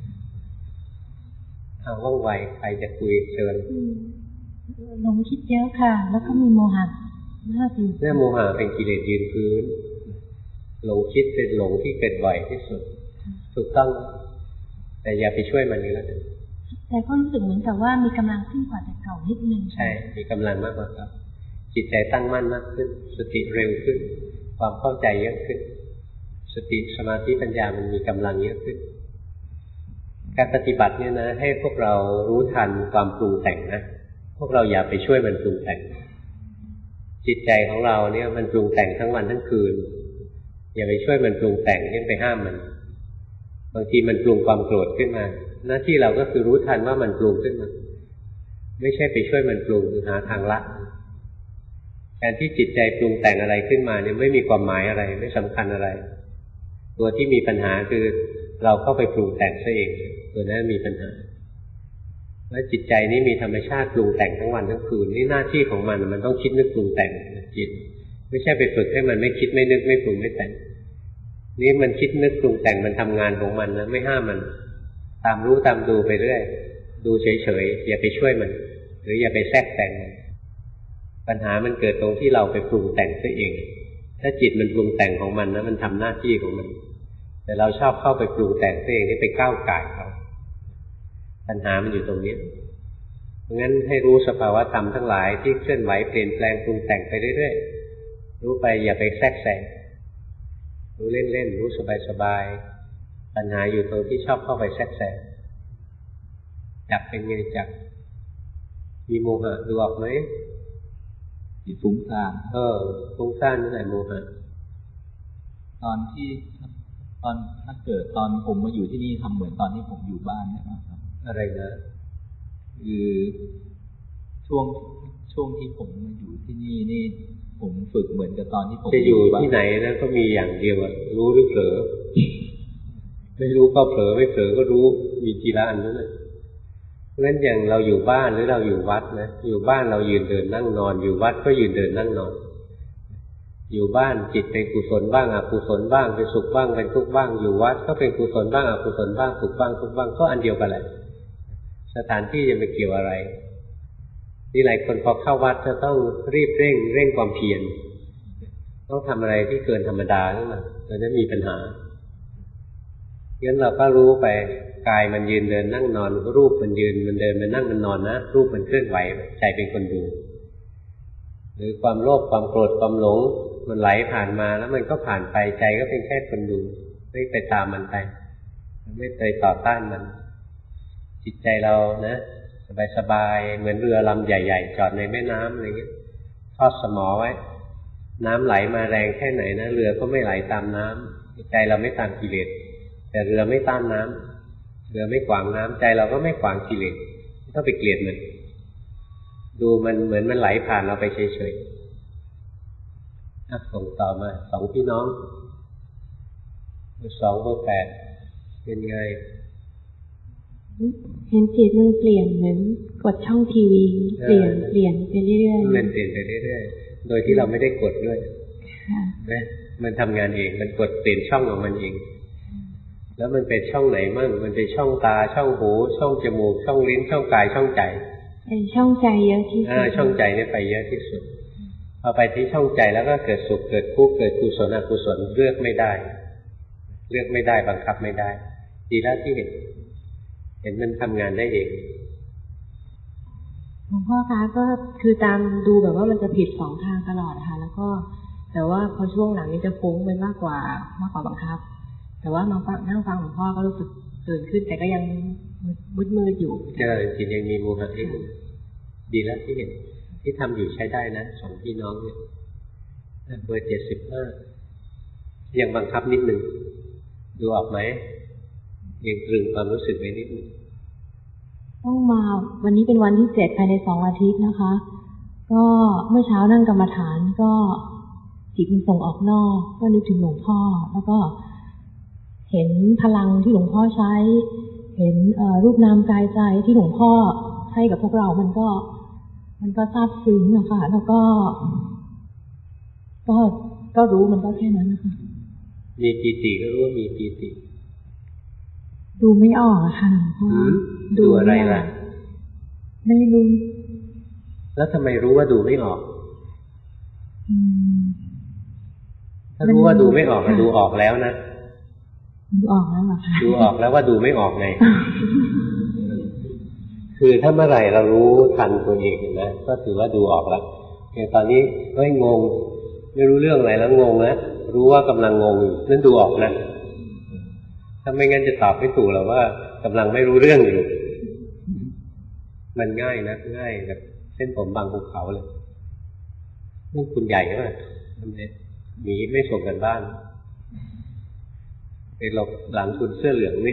เอาว่องไวใครจะคุยเชิญหลงคิดเยอะค่ะแล้วก็มีโมหะน่าดีแน่โมหะเป็นกิเลสยืนพื้นหลงคิดเป็นหลงที่เกิดบ่อยที่สุดถูกต้องแต่อย่าไปช่วยมันนี่แล้วกันแต่ก็รู้สึกเหมือนกับว่ามีกำลังขึ้นกว่าแต่เก่านิดนึงใช่มีกำลังมากกว่าครับจิตใจตั้งมั่นมากขึ้นสติเร็วขึ้นความเข้าใจเยอะขึ้นสติสมาธิปัญญามันมีกำลังเยอะขึ้นการปฏิบัติเนี่ยนะให้พวกเรารู้ทันความปรุงแต่งนะพวกเราอย่าไปช่วยมันปรุงแต่งจิตใจของเราเนี่ยมันปรุงแต่งทั้งวันทั้งคืนอย่าไปช่วยมันปรุงแต่งเช่นไปห้ามมันบางทีมันปรุงความโกรธขึ้นมาหน้าที่เราก็คือรู้ทันว่ามันปรุงขึ้นมาไม่ใช่ไปช่วยมันปรุงหาทางละการที่จิตใจปรุงแต่งอะไรขึ้นมาเนี่ยไม่มีความหมายอะไรไม่สำคัญอะไรตัวที่มีปัญหาคือเราเข้าไปปรุงแต่งซะเองตัวนั้นมีปัญหาและจิตใจนี้มีธรรมชาติปรุงแต่งทั้งวันทั้งคืนนี่หน้าที่ของมันมันต้องคิดนึกปรุงแต่งจิตไม่ใช่ไปฝึกให้มันไม่คิดไม่นึกไม่ปรุงไม่แต่งนี่มันคิดนึกปรุงแต่งมันทำงานของมันนะไม่ห้ามมันตามรู้ตามดูไปเรื่อยดูเฉยๆอย่าไปช่วยมันหรืออย่าไปแทรกแต่งปัญหามันเกิดตรงที่เราไปปรุงแต่งซะเองถ้าจิตมันปรุงแต่งของมันนะมันทำหน้าที่ของมันแต่เราชอบเข้าไปปรุงแต่งตัวเองนี่ไปก้าวก่ายเขาปัญหามันอยู่ตรงนี้เพราะงั้นให้รู้สภาวะธรรมทั้งหลายที่เคลื่อนไหวเปลี่ยนแปลงปรุงแต่งไปเรื่อยๆรู้ไปอย่าไปแทรกแซงรู้เล่นๆรู้สบายๆปัญหาอยู่ตรงที่ชอบเข้าไปแทรกแซงจับเป็นไงจับมีโมหะดูออกไหมจิตฟุ้งซ่านเออฟุ้งซ่านนั่นแหละโมหะตอนที่ตอนถ้าเกิดตอนผมมาอยู่ที่นี่ทำเหมือนตอนที่ผมอยู่บ้านเนี่ยครับอะไรนะคือช่วงช่วงที่ผมมาอยู่ที่นี่นี่ผมฝึกเหมือนกับตอนที่ผมจะอยู่ที่ไหนนะก็มีอย่างเดียวรู้หรือเผลอไม่รู้ก็เผลอไม่เผลอก็รู้มีทีละอันนั่นแหละเพราะฉะนั้นอย่างเราอยู่บ้านหรือเราอยู่วัดนะอยู่บ้านเรายืนเดินนั่งนอนอยู่วัดก็ยืนเดินนั่งนอนอยู่บ้านจิตเป็นกุศลบ้างอกุศลบ้างเป็นสุขบ้างเป็นทุกข์บ้างอยู่วัดก็เป็นกุศลบ้างอกุศลบ้างสุขบ้างทุกข์บ้างก็อันเดียวกันแหละสถานที่จะไปเกี่ยวอะไรนี่หลายคนพอเข้าวัดจะต้องรีบเร่งเร่งความเพียรต้องทำอะไรที่เกินธรรมดาขึ้นมาเราจะมีปัญหางั้นเราก็รู้ไปกายมันยืนเดินนั่งนอนรูปมันยืนมันเดินมันนั่งมันนอนนะรูปมันเคลื่อนไหวใจเป็นคนดูหรือความโลภความโกรธความหลงมันไหลผ่านมาแล้วมันก็ผ่านไปใจก็เป็นแค่คนดูไม่ไปตามมันไปไม่ไปต่อต้านมันจิตใจเรานะสบายๆเหมือนเรือลำใหญ่ๆจอดในแม่น้ำอะไรเงี้ยทอดสมอไว้น้ำไหลมาแรงแค่ไหนนะเรือก็ไม่ไหลตามน้ำใจเราไม่ตามกิเลสแต่เรือไม่ต้านน้ำเรือไม่ขวางน้ำใจเราก็ไม่ขวางกิเลสไม่ต้องไปเกลียดมันดูมันเหมือนมันไหลผ่านเราไปเฉยๆอ่ะส่งต่อมาสองพี่น้องเบอร์สองเบอร์แปดเป็นไงเห็นจิตมันเปลี่ยนเหมือนกดช่องทีวีเปลี่ยนเปลี่ยนไปเรื่อยๆมันเปลี่ยนไปเรื่อยๆโดยที่เราไม่ได้กดด้วยนะมันทำงานเองมันกดเปลี่ยนช่องของมันเองแล้วมันเป็นช่องไหนมั่งมันเป็นช่องตาช่องหูช่องจมูกช่องลิ้นช่องกายช่องใจเป็นช่องใจเยอะที่สุดอ่าช่องใจนี่ไปเยอะที่สุดพอไปที่ช่องใจแล้วก็เกิดสุขเกิดทุกข์เกิดกุศลอกุศลเลือกไม่ได้เลือกไม่ได้บังคับไม่ได้ดีแล้วที่เห็นเห็นมันทำงานได้เองหลวงพ่อคะก็คือตามดูแบบว่ามันจะผิดสองทางตลอดค่ะแล้วก็แต่ว่าพอช่วงหลังนี้จะฟุ้งไปมากกว่ามากกว่าบังคับแต่ว่ามาฟังนั่งฟังหลวงพ่อก็รู้สึกตื่นขึ้นแต่ก็ยังมืดมืดอยู่เออจิตยังมีโมหะอยู่ดีแล้วที่เห็นที่ทำอยู่ใช้ได้นะสองพี่น้องเนี่ยเบอร์เจ็ดสิบห้ายังบังคับนิดหนึ่งดูออกไหมยังตรึงความรู้สึกไว้นิดหนึ่งต้องมาวันนี้เป็นวันที่เจ็ดภายในสองอาทิตย์นะคะก็เมื่อเช้านั่งกรรมฐานก็จิตมันส่งออกนอกก็นึกถึงหลวงพ่อแล้วก็เห็นพลังที่หลวงพ่อใช้เห็นรูปนามกายใจที่หลวงพ่อให้กับพวกเรามันก็มันก็ซาบซึ้งนะคะแล้วก็ก็ก็รู้มันก็แค่นั้นนะคะมีปีติก็รู้ว่ามีปีติดูไม่ออกอะค่ะหลวงพ่อดูอะไรล่ะไม่รู้แล้วทำไมรู้ว่าดูไม่ออกถ้ารู้ว่าดูไม่ออกดูออกแล้วนะดูออกแล้วเหรอคะดูออกแล้วว่าดูไม่ออกไงคือถ้าเมื่อไหร่เรารู้ทันตัวเองนะก็ถือว่าดูออกแล้วอย่างตอนนี้เฮ้ยงงไม่รู้เรื่องอะไรแล้วงงนะรู้ว่ากำลังงงอยู่นั่นดูออกนะถ้าไม่งั้นจะตอบไม่ถูกหรอกว่ากำลังไม่รู้เรื่องอยู่มันง่ายนะง่ายแบบเส้นผมบางภูเขาเลยนี่คุณใหญ่ไหมทำไมหนีไม่ส่งกันบ้านไปหลบหลังคุณเสื้อเหลืองนี่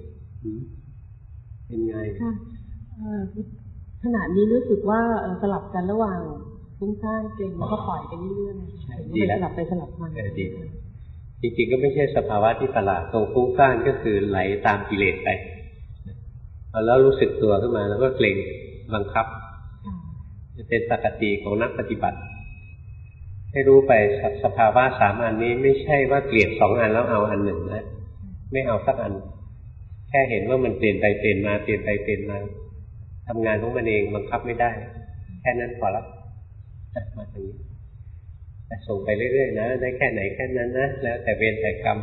เป็นไงค่ะขณะนี้รู้สึกว่าสลับกันระหว่างฟุ้งซ่านเกร็งแล้วก็ปล่อยไปเรื่อยๆดีแล้วสลับไปสลับมาดีจริงๆก็ไม่ใช่สภาวะที่ประหลาดตรงฟุ้งซ่านก็คือไหลตามกิเลสไปแล้วรู้สึกตัวขึ้นมาแล้วก็เกร็งบังคับจะเป็นปกติของนักปฏิบัติให้รู้ไปสภาวะสามอันนี้ไม่ใช่ว่าเกลียดสองอันแล้วเอาอันหนึ่งนะไม่เอาสักอันแค่เห็นว่ามันเปลี่ยนไปเปลี่ยนมาเปลี่ยนไปเปลี่ยนมาทำงานของมันเองบังคับไม่ได้แค่นั้นพอละมาตรงนี้ไปส่งไปเรื่อยๆนะได้แค่ไหนแค่นั้นนะแล้วแต่เวรแต่กรรม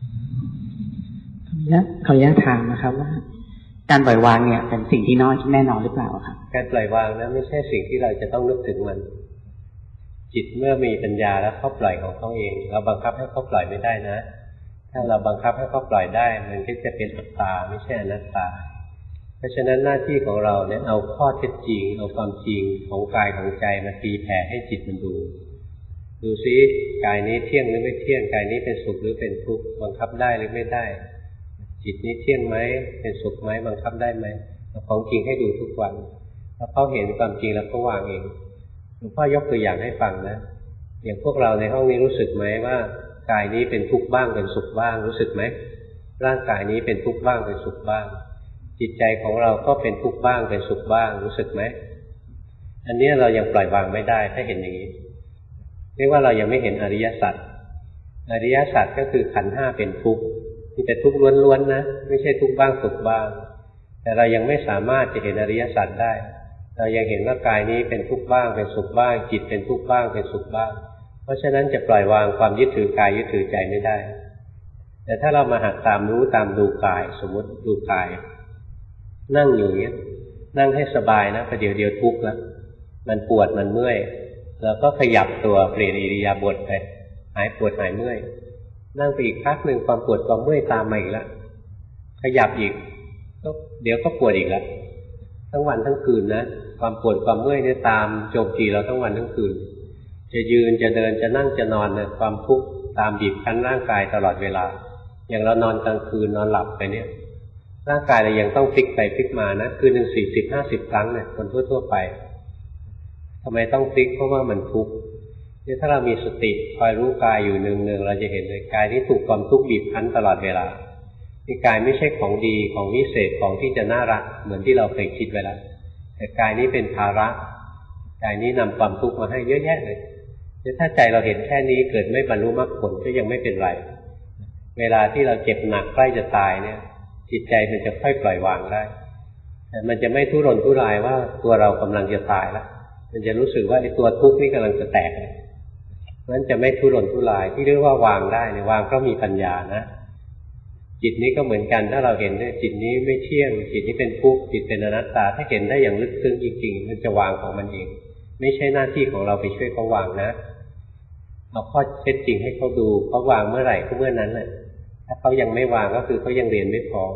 ขออนุญาตถามนะครับว่าการปล่อยวางเนี่ยเป็นสิ่งที่น้อยแน่นอนหรือเปล่าครับการปล่อยวางนะไม่ใช่สิ่งที่เราจะต้องนึกถึงมันจิตเมื่อมีปัญญาแล้วเขาปล่อยของเขาเองเราบังคับให้เขาปล่อยไม่ได้นะถ้าเราบังคับให้เขาปล่อยได้มันก็จะเป็นอัตตาไม่ใช่อนัตตาเพราะฉะนั้นหน้าที่ของเราเนี่ยเอาข้อเท็จจริงเอาความจริงของกายของใจมาตีแผ่ให้จิตมันดูดูซิกายนี้เที่ยงหรือไม่เที่ยงกายนี้เป็นสุขหรือเป็นทุกข์บังคับได้หรือไม่ได้จิตนี้เที่ยงไหมเป็นสุขไหมบังคับได้ไหมเอาของจริงให้ดูทุกวันแล้วเขาเห็นความจริงแล้วก็วางเองหลวงพ่อยกตัวอย่างให้ฟังนะอย่างพวกเราในห้องนี้รู้สึกไหมว่ากายนี้เป็นทุกข์บ้างเป็นสุขบ้างรู้สึกไหมร่างกายนี้เป็นทุกข์บ้างเป็นสุขบ้างจิตใจของเราก็เป็นทุกข์บ้างเป็นสุขบ้างรู้สึกไหมอันนี้เรายังปล่อยวางไม่ได้ถ้าเห็นอย่างนี้เรียกว่าเรายังไม่เห็นอริยสัจอริยสัจก็คือขันธ์ห้าเป็นทุกข์มีแต่ทุกข์ล้วนๆนะไม่ใช่ทุกข์บ้างสุขบ้างแต่เรายังไม่สามารถจะเห็นอริยสัจได้เรายังเห็นว่ากายนี้เป็นทุกข์บ้างเป็นสุขบ้างจิตเป็นทุกข์บ้างเป็นสุขบ้างเพราะฉะนั้นจะปล่อยวางความยึดถือกายยึดถือใจไม่ได้แต่ถ้าเรามาหัดตามรู้ตามดูกายสมมติดูกายนั่งอยู่อย่างนี้นั่งให้สบายนะประเดี๋ยวเดียวทุกข์แล้วมันปวดมันเมื่อยเราก็ขยับตัวเปลี่ยนอิริยาบถไปหายปวดหายเมื่อยนั่งไปอีกพักหนึ่งความปวดความเมื่อยตามมาอีกแล้วขยับอีกก็เดี๋ยวก็ปวดอีกแล้วทั้งวันทั้งคืนนะความปวดความเมื่อยเนี่ยตามโจมตีเราทั้งวันทั้งคืนจะยืนจะเดินจะนั่งจะนอนเนี่ยความทุกข์ตามบีบคั้นร่างกายตลอดเวลาอย่างเรานอนกลางคืนนอนหลับไปเนี่ยร่างกายเรายังต้องพลิกไปพลิกมานะคืนหนึ่งสี่สิบห้าสิบครั้งเนี่ยคนทั่วๆไปทำไมต้องพลิกเพราะว่ามันทุกข์เนี่ยถ้าเรามีสติคอยรู้กายอยู่เนืองๆเราจะเห็นเลยกายที่ถูกความทุกข์บีบคั้นตลอดเวลานี่กายไม่ใช่ของดีของวิเศษของที่จะน่ารักเหมือนที่เราเคยคิดไว้แล้วแต่กายนี้เป็นภาระกายนี้นำความทุกข์มาให้เยอะแยะเลยถ้าใจเราเห็นแค่นี้เกิดไม่บรรลุมรรคผลก็ยังไม่เป็นไรเวลาที่เราเจ็บหนักใกล้จะตายเนี่ยจิตใจมันจะค่อยปล่อยวางได้แต่มันจะไม่ทุรนทุรายว่าตัวเรากำลังจะตายแล้วมันจะรู้สึกว่าไอ้ตัวทุกข์นี่กำลังจะแตกเพราะฉะนั้นจะไม่ทุรนทุรายที่เรียกว่าวางได้เนี่ยวางเพราะมีปัญญานะจิตนี้ก็เหมือนกันถ้าเราเห็นเนี่ยจิตนี้ไม่เที่ยงจิตนี้เป็นทุกข์จิตเป็นอนัตตาถ้าเห็นได้อย่างลึกซึ้งจริงๆมันจะวางของมันเองไม่ใช่หน้าที่ของเราไปช่วยเขาวางนะเอาข้อเท็จจริงให้เขาดูเขาวางเมื่อไหร่ก็เมื่อนั้นแหละถ้าเขายังไม่วางก็คือเขายังเรียนไม่พอ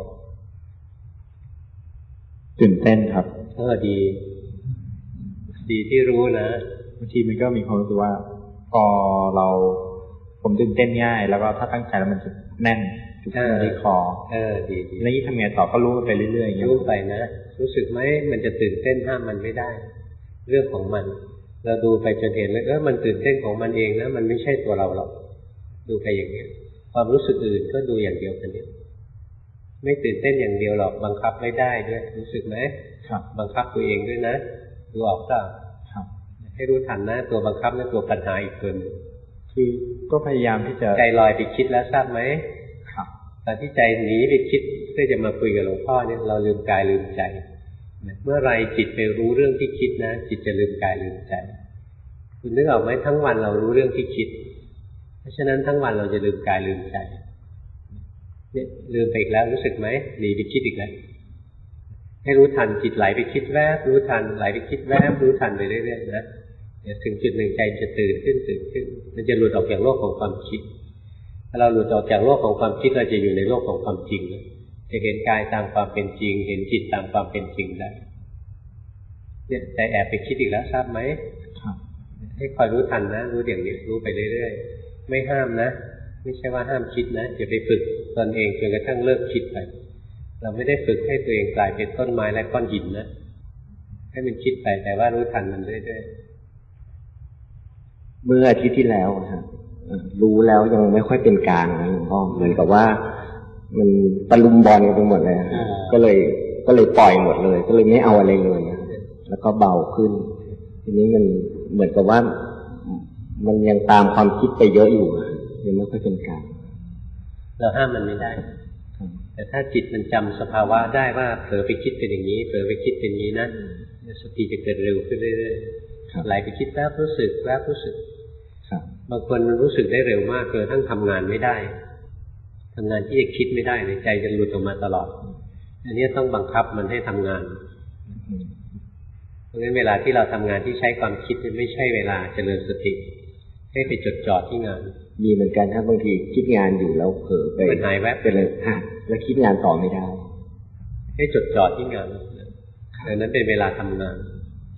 ตื่นเต้นครับเออดีดีที่รู้นะบางทีมันก็มีความรู้สึกว่าพอเราผมตื่นเต้นง่ายแล้วก็ถ้าตั้งใจแล้วมันจะแน่นจุกที่คอเออดีดีแล้วยิ่งทำงานต่อก็รู้ไปเรื่อยๆอย่างเงี้ยรู้ไปนะรู้สึกไหมมันจะตื่นเต้นห้ามมันไม่ได้เรื่องของมันเราดูไปจนเห็นเลยเออมันตื่นเต้นของมันเองนะมันไม่ใช่ตัวเราหรอกดูไปอย่างเงี้ยความรู้สึกอื่นก็ดูอย่างเดียวกันเนี่ยไม่ตื่นเต้นอย่างเดียวหรอกบังคับไม่ได้ด้วยรู้สึกไหมครับบังคับตัวเองด้วยนะดูออกเปล่าครับให้รู้ทันนะตัวบังคับและตัวปัญหาอีกตัวนึงคือก็พยายามที่จะใจลอยไปคิดแล้วทราบไหมครับตอนที่ใจหนีไปคิดเพื่อจะมาคุยกับหลวงพ่อเนี่ยเราลืมกายลืมใจเมื่อไรจิตไปรู้เรื่องที่คิดนะจิตจะลืมกายลืมใจคุณนึกออกไหมทั้งวันเรารู้เรื่องที่คิดเพราะฉะนั้นทั้งวันเราจะลืมกายลืมใจเนี่ยลืมไปอีกแล้วรู้สึกไหมหนีไปคิดอีกแล้วให้รู้ทันจิตไหลไปคิดแวบรู้ทันไหลไปคิดแวบรู้ทันไปเรื่อยๆนะเดี๋ยวถึงจุดหนึ่งใจจะตื่นขึ้นตื่นขึ้นมันจะหลุดออกจากโลกของความคิดถ้าเราหลุดออกจากโลกของความคิดเราจะอยู่ในโลกของความจริงจะเห็นกายตามความเป็นจริงเห็นจิตตามความเป็นจริงได้เนี่ยใจแอบไปคิดอีกแล้วทราบไหมครับให้คอยรู้ทันนะรู้อย่างนี้รู้ไปเรื่อยๆไม่ห้ามนะไม่ใช่ว่าห้ามคิดนะอย่าไปฝึกตนเองจนกระทั่งเลิกคิดไปเราไม่ได้ฝึกให้ตัวเองกลายเป็นต้นไม้และก้อนหินนะให้มันคิดไปแต่ว่ารู้ทันมันเรื่อยๆเมื่ออาทิตย์ที่แล้วครับรู้แล้วยังไม่ค่อยเป็นกลางนะหลวงพ่อเหมือนกับว่ามันตะลุมบอลกันไปหมดเลยก็เลยก็เลยปล่อยหมดเลยก็เลยไม่เอาอะไรเลยแล้วก็เบาขึ้นทีนี้มันเหมือนกับว่ามันยังตามความคิดไปเยอะอยู่ยังไม่ค่อยเป็นกลางเราห้ามมันไม่ได้แต่ถ้าจิตมันจำสภาวะได้ว่าเผลอไปคิดเป็นอย่างนี้เผลอไปคิดเป็นอย่างนี้นะสติจะเกิดเร็วขึ้นเรื่อยๆไหลไปคิดแวบรู้สึกแวบรู้สึกบางคนรู้สึกได้เร็วมากจนทั้งทำงานไม่ได้ทำงานที่จะคิดไม่ได้ในใจจะหลุดออกมาตลอดอันนี้ต้องบังคับมันให้ทำงานเพราะฉะนั้นเวลาที่เราทำงานที่ใช้ความคิดไม่ใช่เวลาเจริญสติให้ไปจดจ่อที่งานมีเหมือนกันถ้าบางทีคิดงานอยู่แล้วเผลอไปมันหายแวบไปเลยฮะแล้วคิดงานต่อไม่ได้ให้จดจ่อที่งานดังนั้นเป็นเวลาทำงาน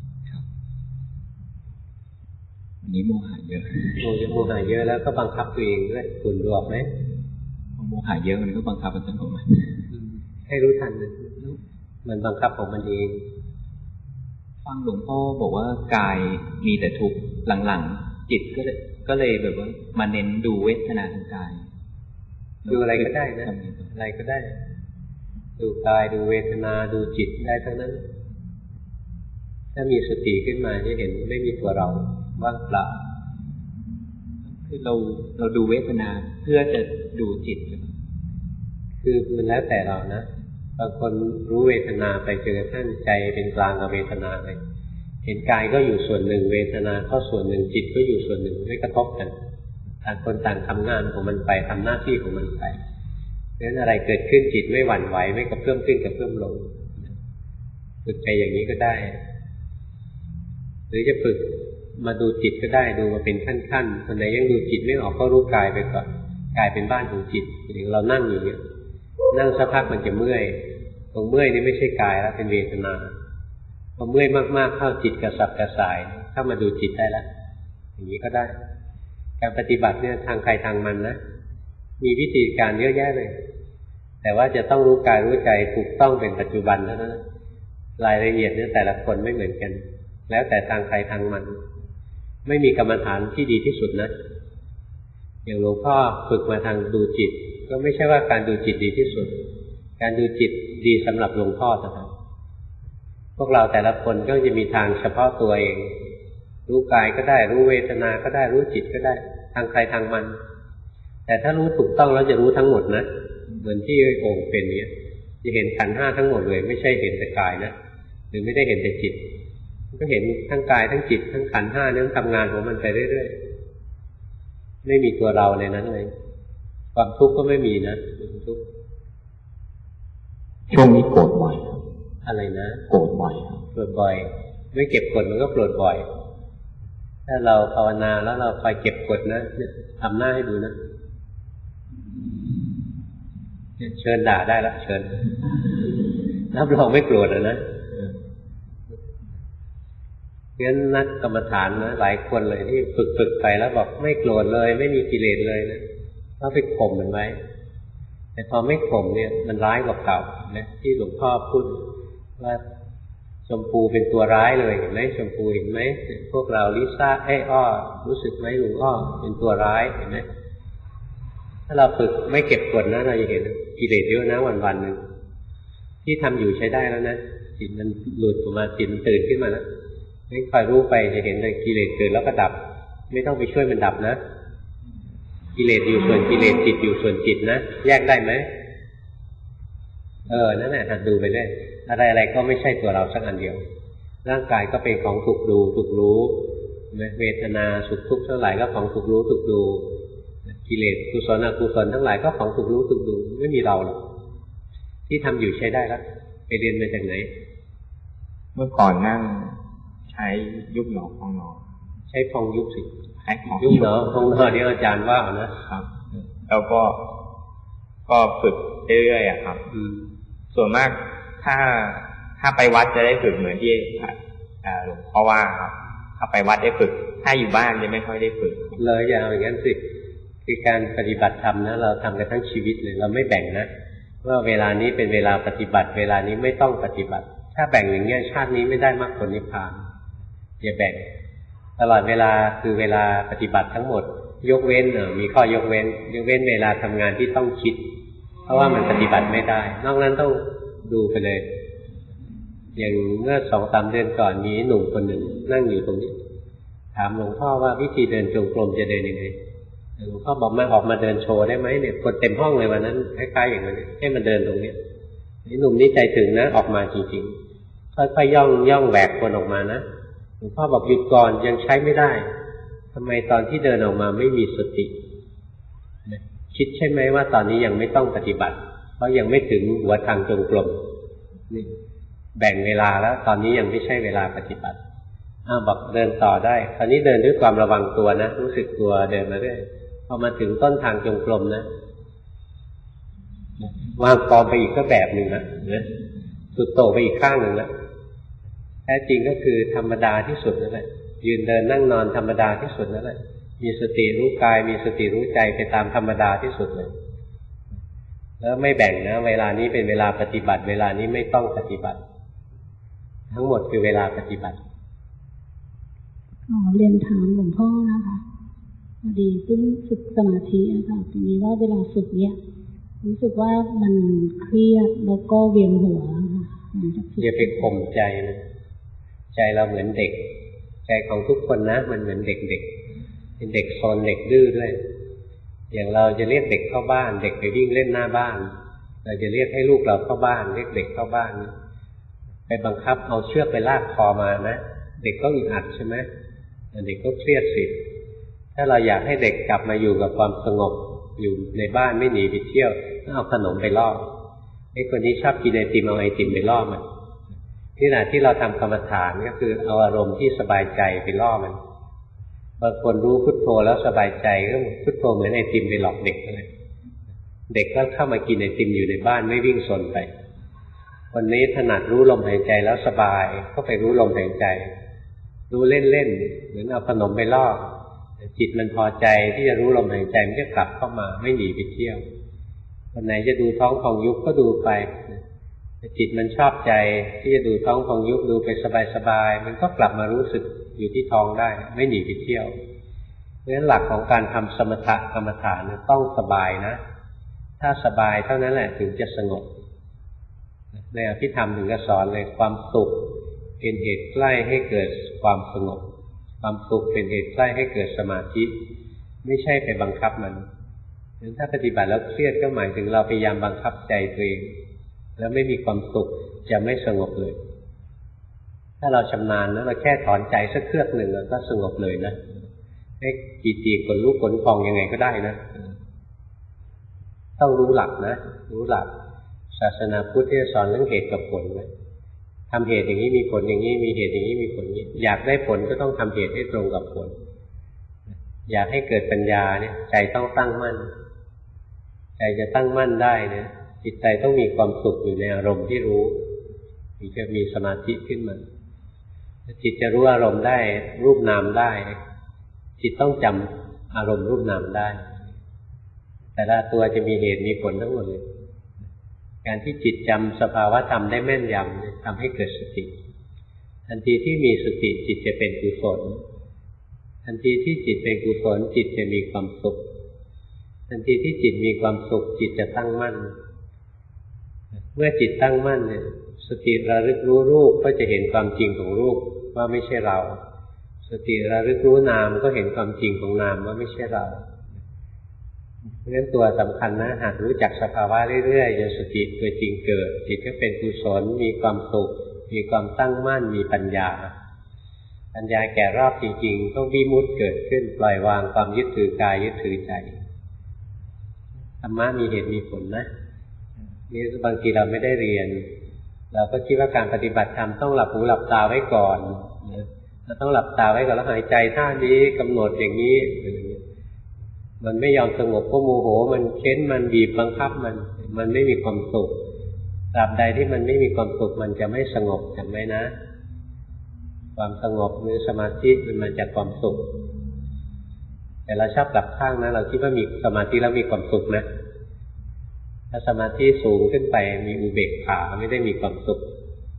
อันนี้โมหะเยอะโมโมหะเยอะแล้วก็บังคับตัวเองด้วยคุณดูออกไหมโมหะเยอะมันก็บังคับมันของมันให้รู้ทันมันมันบังคับของมันเองฟังหลวงพ่อบอกว่ากายมีแต่ทุกข์หลังๆจิตก็เลยก็เลยแบบว่ามาเน้นดูเวทนาทางกายดูอะไรก็ได้นะอะไรก็ได้ดูกายดูเวทนาดูจิตได้ทั้งนั้นถ้ามีสติขึ้นมาจะเห็นไม่มีตัวเราว่างเปล่าคือเราเราดูเวทนาเพื่อจะดูจิตคือมันแล้วแต่เรานะบางคนรู้เวทนาไปจนกระทั่งใจเป็นกลางกับเวทนาไปเห็นกายก็อยู่ส่วนหนึ่งเวทนาก็ส่วนหนึ่งจิตก็อยู่ส่วนหนึ่งไม่กระทบกันต่างคนต่างทำงานของมันไปทำหน้าที่ของมันไปเพราะฉะนั้นอะไรเกิดขึ้นจิตไม่หวั่นไหวไม่กระเพื่อมขึ้นกระเพื่อมลงฝึกใจอย่างนี้ก็ได้หรือจะฝึกมาดูจิตก็ได้ดูมาเป็นขั้นๆคนไหนยังดูจิตไม่ออกก็รู้กายไปก่อนกายเป็นบ้านของจิตอย่างเรานั่งอยู่เนี่ยนั่งสักพักมันจะเมื่อยตรงเมื่อยนี่ไม่ใช่กายแล้วเป็นเวทนาพอเมื่อยมากๆเข้าจิตกระสับกระส่ายเข้ามาดูจิตได้แล้วอย่างนี้ก็ได้การปฏิบัติเนี่ยทางใครทางมันนะมีวิธีการเยอะแยะเลยแต่ว่าจะต้องรู้กายรู้ใจถูกต้องเป็นปัจจุบันเท่านั้นรายละเอียดเนี่ยแต่ละคนไม่เหมือนกันแล้วแต่ทางใครทางมันไม่มีกรรมฐานที่ดีที่สุดนะอย่างหลวงพ่อฝึกมาทางดูจิตก็ไม่ใช่ว่าการดูจิตดีที่สุดการดูจิตดีสำหรับหลวงพ่อแต่พวกเราแต่ละคนก็จะมีทางเฉพาะตัวเองรู้กายก็ได้รู้เวทนาก็ได้รู้จิตก็ได้ทางใครทางมันแต่ถ้ารู้ถูกต้องแล้วจะรู้ทั้งหมดนะเหมือนที่โอ่งเป็นเนี้ยจะเห็นขันธ์ห้าทั้งหมดเลยไม่ใช่เห็นแต่กายนะหรือไม่ได้เห็นแต่จิตก็เห็นทั้งกายทั้งจิตทั้งขันธ์ห้านั้นทำงานของมันไปเรื่อยๆไม่มีตัวเราในนั้นเลยความทุกข์ก็ไม่มีนะทุกข์ช่วงนี้โกรธบ่อยอะไรนะโกรธบ่อยโกรธบ่อยไม่เก็บกดมันก็โกรธบ่อยถ้าเราภาวนาแล้วเราคอยเก็บกดนะเนี่ยทำหน้าให้ดูนะเชิญด่าได้ละเชิญรับรองไม่โกรธนะนะเพราะฉะนั้นนักกรรมฐานนะหลายคนเลยที่ฝึกฝึกไปแล้วบอกไม่โกรธเลยไม่มีกิเลสเลยนะเราไปข่มมันไว้แต่พอไม่ข่มเนี่ยมันร้ายกว่าเก่านะที่หลวงพ่อพูดว่าชมพูเป็นตัวร้ายเลยเห็นไหมชมพูเห็นไหมพวกเราลิซ่าไอ้อ้อรู้สึกไหมหลวงอ้อเป็นตัวร้ายเห็นไหมถ้าเราฝึกไม่เก็บกดนะเราจะเห็นกิเลสเยอะนะวันวันหนึ่งที่ทำอยู่ใช้ได้แล้วนะจิตมันหลุดออกมาจิตมันตื่นขึ้นมาแล้วไม่คอยรู้ไปจะเห็นเลยกิเลสเกิดแล้วก็ดับไม่ต้องไปช่วยมันดับนะกิเลสอยู่ส่วนกิเลสจิตอยู่ส่วนจิตนะแยกได้ไหมเออนั่นแหละหัดดูไปได้อะไรอะไรก็ไม่ใช่ตัวเราสักอันเดียวร่างกายก็เป็นของถูกดูถูกรู้เวทนาสุขทุกข์ทั้งหลายก็ของถูกรู้ถูกดูกิเลสกุศลอกุศลทั้งหลายก็ของถูกรู้ถูกดูไม่มีเราหรอกที่ทำอยู่ใช้ได้แล้วไปเรียนมาจากไหนเมื่อก่อนนั่งใช้ยุบหนอพองหนอใช้พองยุบสิใช้ของยุบหนอพองหนอเดี๋ยวอาจารย์ว่านะครับแล้วก็ก็ฝึกเรื่อยๆอ่ะครับส่วนมากถ้าถ้าไปวัดจะได้ฝึกเหมือนที่หลวงพ่อว่าครับถ้าไปวัดได้ฝึกถ้าอยู่บ้านจะไม่ค่อยได้ฝึกเลยอย่าเอาอย่างนั้นสิคือการปฏิบัติธรรมนะเราทำกันทั้งชีวิตเลยเราไม่แบ่งนะว่าเวลานี้เป็นเวลาปฏิบัติเวลานี้ไม่ต้องปฏิบัติถ้าแบ่งอย่างเงี้ยชาตินี้ไม่ได้มรรคผลนิพพานอย่าแบ่งตลอดเวลาคือเวลาปฏิบัติทั้งหมดยกเว้นเออมีข้อยกเว้นยกเว้นเวลาทำงานที่ต้องคิดเพราะว่ามันปฏิบัติไม่ได้นอกนั้นต้องดูไปเลยอย่างเมื่อสองสามเดือนก่อนมีหนุ่มคนหนึ่งนั่งอยู่ตรงนี้ถามหลวงพ่อว่าวิธีเดินจงกรมจะเดินยังไงหลวงพ่อบอกมาออกมาเดินโชว์ได้ไหมเนี่ยคนเต็มห้องเลยวันนั้นคล้ายๆอย่างนั้นให้มันเดินตรงนี้นี่หนุ่มนี่ใจถึงนะออกมาจริงๆค่อยๆย่องย่องแหวกคนออกมานะหลวงพ่อบอกหยุดก่อนยังใช้ไม่ได้ททำไมตอนที่เดินออกมาไม่มีสติคิดใช่ไหมว่าตอนนี้ยังไม่ต้องปฏิบัติเพราะยังไม่ถึงหัวทางจงกรมนี่แบ่งเวลาแล้วตอนนี้ยังไม่ใช่เวลาปฏิบัติอ้าวบอกเดินต่อได้คราวนี้เดินด้วยความระวังตัวนะรู้สึกตัวเดินมาเรื่อยพอมาถึงต้นทางจงกรมนะวางกองไปอีกก็แบบหนึ่งนะนะสุดโต่งไปอีกข้างหนึ่งแล้วแท้จริงก็คือธรรมดาที่สุดนั่นแหละยืนเดินนั่งนอนธรรมดาที่สุดนั่นแหละมีสติรู้กายมีสติรู้ใจไปตามธรรมดาที่สุดเลยแล้วไม่แบ่งนะเวลานี้เป็นเวลาปฏิบัติเวลานี้ไม่ต้องปฏิบัติทั้งหมดคือเวลาปฏิบัติอ๋อเรียนถามหลวงพ่อนะคะพอดีเพิ่งฝึกสมาธินะคะทีนี้ว่าเวลาฝึกเนี้ยรู้สึกว่ามันเครียดแล้วก็เวียนหัวค่ะอย่าไปข่มใจนะใจเราเหมือนเด็กใจของทุกคนนะมันเหมือนเด็กๆเป็นเด็กซนเด็กดื้อด้วยอย่างเราจะเรียกเด็กเข้าบ้านเด็กไปวิ่งเล่นหน้าบ้านเราจะเรียกให้ลูกเราเข้าบ้านเรียกเด็กเข้าบ้านไปบังคับเอาเชือกไปลากคอมานะเด็กก็อึดอัดใช่ไหมเด็กก็เครียดสิถ้าเราอยากให้เด็กกลับมาอยู่กับความสงบอยู่ในบ้านไม่หนีไปเที่ยวก็เอาขนมไปล่อไอ้คนนี้ชอบกินไอติมเอาไอติมไปล่อมันที่ไหนที่เราทำกรรมฐานก็คือเอาอารมณ์ที่สบายใจไปล่อมันบางคนรู้พุทโธแล้วสบายใจก็พุทโธเหมือนไอติมไปหลอกเด็กเลยเด็กก็เข้ามากินไอติมอยู่ในบ้านไม่วิ่งซนไปคนนี้ถนัดรู้ลมหายใจแล้วสบายก็ไปรู้ลมหายใจรู้เล่นๆเหมือนเอาขนมไปล่อจิตมันพอใจที่จะรู้ลมหายใจมันก็กลับเข้ามาไม่หนีไปเที่ยวคนไหนจะดูท้องพองยุบก็ดูไปจิตมันชอบใจที่จะดูท้องพองยุบดูไปสบายๆมันก็กลับมารู้สึกอยู่ที่ท้องได้ไม่หนีไปเที่ยวเพราะฉะนั้นหลักของการทำสมถะกรรมฐานต้องสบายนะถ้าสบายเท่านั้นแหละถึงจะสงบในอภิธรรมถึงจะสอนเลยความสุขเป็นเหตุใกล้ให้เกิดความสงบความสุขเป็นเหตุใกล้ให้เกิดสมาธิไม่ใช่ไปบังคับมันถ้าปฏิบัติแล้วเครียดก็หมายถึงเราพยายามบังคับใจตัวเองแล้วไม่มีความสุขจะไม่สงบเลยถ้าเราชำนาญนะเราแค่ถอนใจสักเครือกหนึ่งก็สงบเลยนะให้จีจีขนลุกขนพองยังไงก็ได้นะต้องรู้หลักนะรู้หลักศาสนาพุทธที่สอนเรื่องเหตุกับผลเลยทำเหตุอย่างนี้มีผลอย่างนี้มีเหตุอย่างนี้มีผลอย่างนี้อยากได้ผลก็ต้องทำเหตุให้ตรงกับผลอยากให้เกิดปัญญาเนี่ยใจต้องตั้งมั่นใจจะตั้งมั่นได้เนี่ยจิตใจต้องมีความสุขอยู่ในอารมณ์ที่รู้ถึงจะมีสมาธิขึ้นมาจิตจะรู้อารมณ์ได้รูปนามได้จิตต้องจำอารมณ์รูปนามได้แต่ละตัวจะมีเหตุมีผลทั้งหมดเลยการที่จิตจำสภาวะธรรมได้แม่นยำทำให้เกิดสติทันทีที่มีสติจิตจะเป็นกุศลทันทีที่จิตเป็นกุศลจิตจะมีความสุขทันทีที่จิตมีความสุขจิตจะตั้งมั่นเมื่อจิตตั้งมั่นเนี่ยสติระลึกรู้รูปก็จะเห็นความจริงของรูปว่าไม่ใช่เราสติระลึกรู้นามก็เห็นความจริงของนามว่าไม่ใช่เราเพราะฉะนั้นตัวสำคัญนะหากรู้จักสภาวะเรื่อยๆจนสติตัวจริงเกิดจิตก็เป็นกุศลมีความสุขมีความตั้งมั่นมีปัญญาปัญญาแก่รอบจริงๆต้องวิมุตติเกิดขึ้นปล่อยวางความยึดถือกายยึดถือใจธรรมะมีเหตุมีผลนะนี่บางทีเราไม่ได้เรียนเราก็คิดว่าการปฏิบัติธรรมต้องหลับหูหลับตาไว้ก่อนเราต้องหลับตาไว้ก่อนแล้วหายใจท่านี้กำหนดอย่างนี้มันไม่ยอมสงบก็โมโหมันเค้นมันบีบบังคับมันมันไม่มีความสุขตราบใดที่มันไม่มีความสุขมันจะไม่สงบจำไว้นะความสงบหรือสมาธิมันมาจากความสุขแต่เราชอบกลับข้างนะเราคิดว่ามีสมาธิแล้วมีความสุขนะถ้าสมาธิสูงขึ้นไปมีอุเบกขาไม่ได้มีความสุข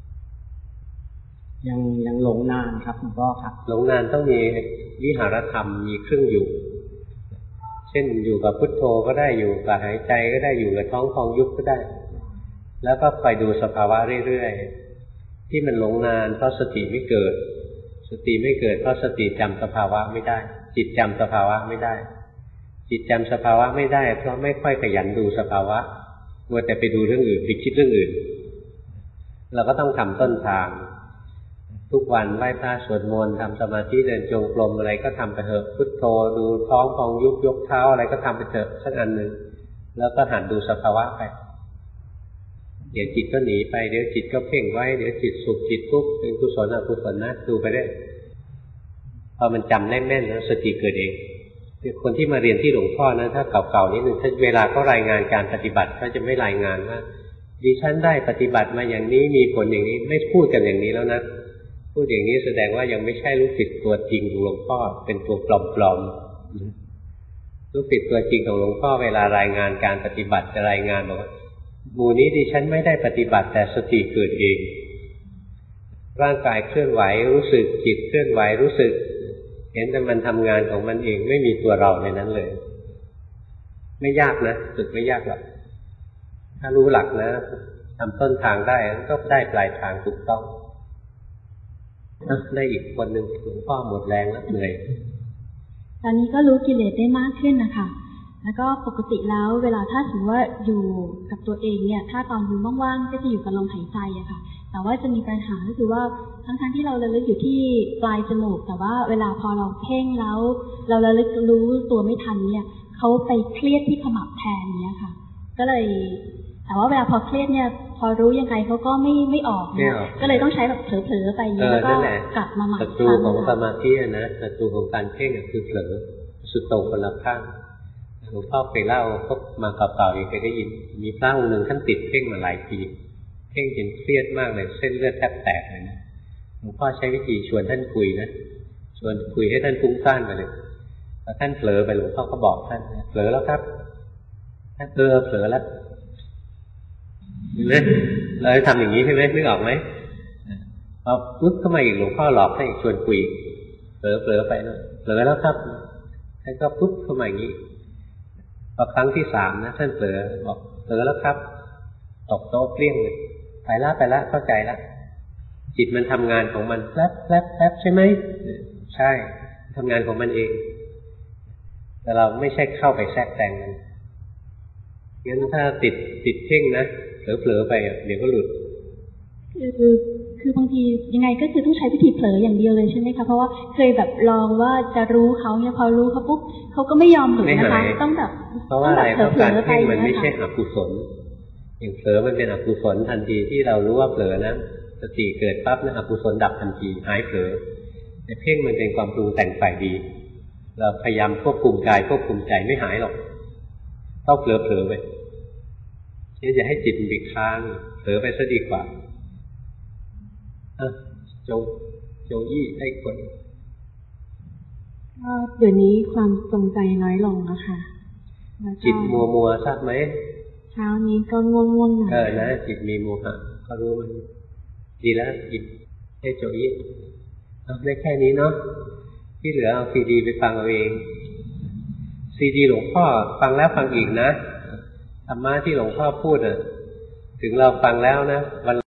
ยังยังหลงนานครับหลวงพ่อครับหลงนานต้องมีวิหารธรรมมีเครื่องอยู่เช่นอยู่กับพุทโธก็ได้อยู่กับหายใจก็ได้อยู่กับท้องพองยุบก็ได้แล้วก็คอยดูสภาวะเรื่อยๆที่มันหลงนานเพราะสติไม่เกิดสติไม่เกิดเพราะสติจำสภาวะไม่ได้จิตจำสภาวะไม่ได้จิตจำสภาวะไม่ได้เพราะไม่ค่อยขยันดูสภาวะมัวแต่ไปดูเรื่องอื่นไปคิดเรื่องอื่นเราก็ต้องทำต้นทางทุกวันไหว้พระสวดมนต์ทำสมาธิเดินจงกรมอะไรก็ทำไปเถอะพุทโธดูท้องพองยุบยกเท้าอะไรก็ทำไปเถอะสักอันหนึ่งแล้วก็หัดดูสภาวะไปเดี๋ยวจิตก็หนีไปเดี๋ยวจิตก็เพ่งไว้เดี๋ยวจิตสุขจิตทุกข์เป็นกุศลอกุศลนะดูไปได้พอมันจำได้แม่นแล้วสติเกิดเองคนที่มาเรียนที่หลวงพ่อนะถ้าเก่าๆนิดนึงถ้าเวลาเขารายงานการปฏิบัติเขาจะไม่รายงานว่าดิฉันได้ปฏิบัติมาอย่างนี้มีผลอย่างนี้ไม่พูดกันอย่างนี้แล้วนะพูดอย่างนี้แสดงว่ายังไม่ใช่ลูกศิษย์ตัวจริงของหลวงพ่อเป็นตัวปลอมๆลูกศิษย์ตัวจริงของหลวงพ่อเวลารายงานการปฏิบัติจะรายงานบอกว่าหมู่นี้ดิฉันไม่ได้ปฏิบัติแต่สติเกิดเองร่างกายเคลื่อนไหวรู้สึกจิตเคลื่อนไหวรู้สึกเห็นแต่มันทำงานของมันเองไม่มีตัวเราในนั้นเลยไม่ยากนะฝึกไม่ยากหรอกถ้ารู้หลักนะทำต้นทางได้ก็ได้ปลายทางถูกต้องได้อีกคนหนึ่งหลวงพ่อหมดแรงแล้วเหนื่อยตอนนี้ก็รู้กิเลสได้มากขึ้นนะคะแล้วก็ปกติแล้วเวลาถ้าสมมติว่าอยู่กับตัวเองเนี่ยถ้าตอนอยู่ว่างๆก็จะอยู่กับลมหายใจอะค่ะแต่ว่าจะมีปัญหาก็คือว่าทั้งๆที่เราระลึกอยู่ที่ปลายจมูกแต่ว่าเวลาพอเราเพ่งแล้วเราระลึกรู้ตัวไม่ทันเนี่ยเขาไปเครียดที่ขมับแทนเนี่ยค่ะก็เลยแต่ว่าเวลาพอเครียดเนี่ยพอรู้ยังไงเขาก็ไม่ไม่ออกเนี่ยก็เลยต้องใช้แบบเผลอๆไปแล้วก็กลับมาใหม่ศัตรูของสมาธินะศัตรูของการเพ่งคือเผลอสุดโต่งคนละข้างหลวงพ่อไปเล่าพบมาเก่าๆยังเคยได้ยินมีพระองค์หนึ่งท่านติดเพ่งมาหลายปีเพ่งจนเครียดมากเลยเส้นเลือดแทบแตกเลยนะหลวงพ่อใช้วิธีชวนท่านคุยนะชวนคุยให้ท่านฟุ้งซ่านไปเลยพอท่านเผลอไปหลวงพ่อก็บอกท่านเผลอแล้วครับท่านเออเผลอแล้วนะเราทำอย่างนี้ใช่ไหมนึกออกไหมพอปุ๊บเข้ามาอีกหลวงพ่อหลอกให้ชวนคุยเผลอเผลอไปนะเผลอแล้วครับท่านก็ปุ๊บเข้ามาอย่างนี้พอครั้งที่สามนะท่านเผลอบอกเผลอแล้วครับตกโต๊ะเปรี้ยงเลยไปละไปละเข้าใจละจิตมันทำงานของมันแป๊บแป๊บแป๊บใช่ไหมใช่ทำงานของมันเองแต่เราไม่ใช่เข้าไปแทรกแซงมันงั้นถ้าติดติดเพ่งนะเผลอๆไปเดี๋ยวก็หลุดคือคือบางทียังไงก็คือต้องใช้วิธีเผลออย่างเดียวเลยใช่ไหมคะเพราะว่าเคยแบบลองว่าจะรู้เขาเนี่ยพอรู้เขาปุ๊บเขาก็ไม่ยอมหลุดนะคะต้องแบบเพราะว่าอะไรเพราะการเพ่งมันไม่ใช่อกุศลอย่างเผลอมันเป็นอกุศลทันทีที่เรารู้ว่าเผลอนะสติเกิดปั๊บนะอกุศลดับทันทีหายเผลอแต่เพ่งมันเป็นความปรุงแต่งฝ่ายดีเราพยายามควบคุมกายควบคุมใจไม่หายหรอกต้องเผลอเผลอไปนี่จะให้จิตมันไปค้างเผลอไปซะดีกว่าโจโจยี่ให้คนก็เดี๋ยวนี้ความจงใจน้อยลงแล้วค่ะจิตมัวมัวทราบไหมเช้านี้ก็ง่วงง่วงหน่อยเออนะจิตมีโมหะก็รู้มันดีแล้วจิตให้โจยี่เอาได้แค่นี้เนาะที่เหลือเอาซีดีไปฟังเอาเองซีดีหลวงพ่อฟังแล้วฟังอีกนะธรรมะที่หลวงพ่อพูดอ่ะถึงเราฟังแล้วนะวัน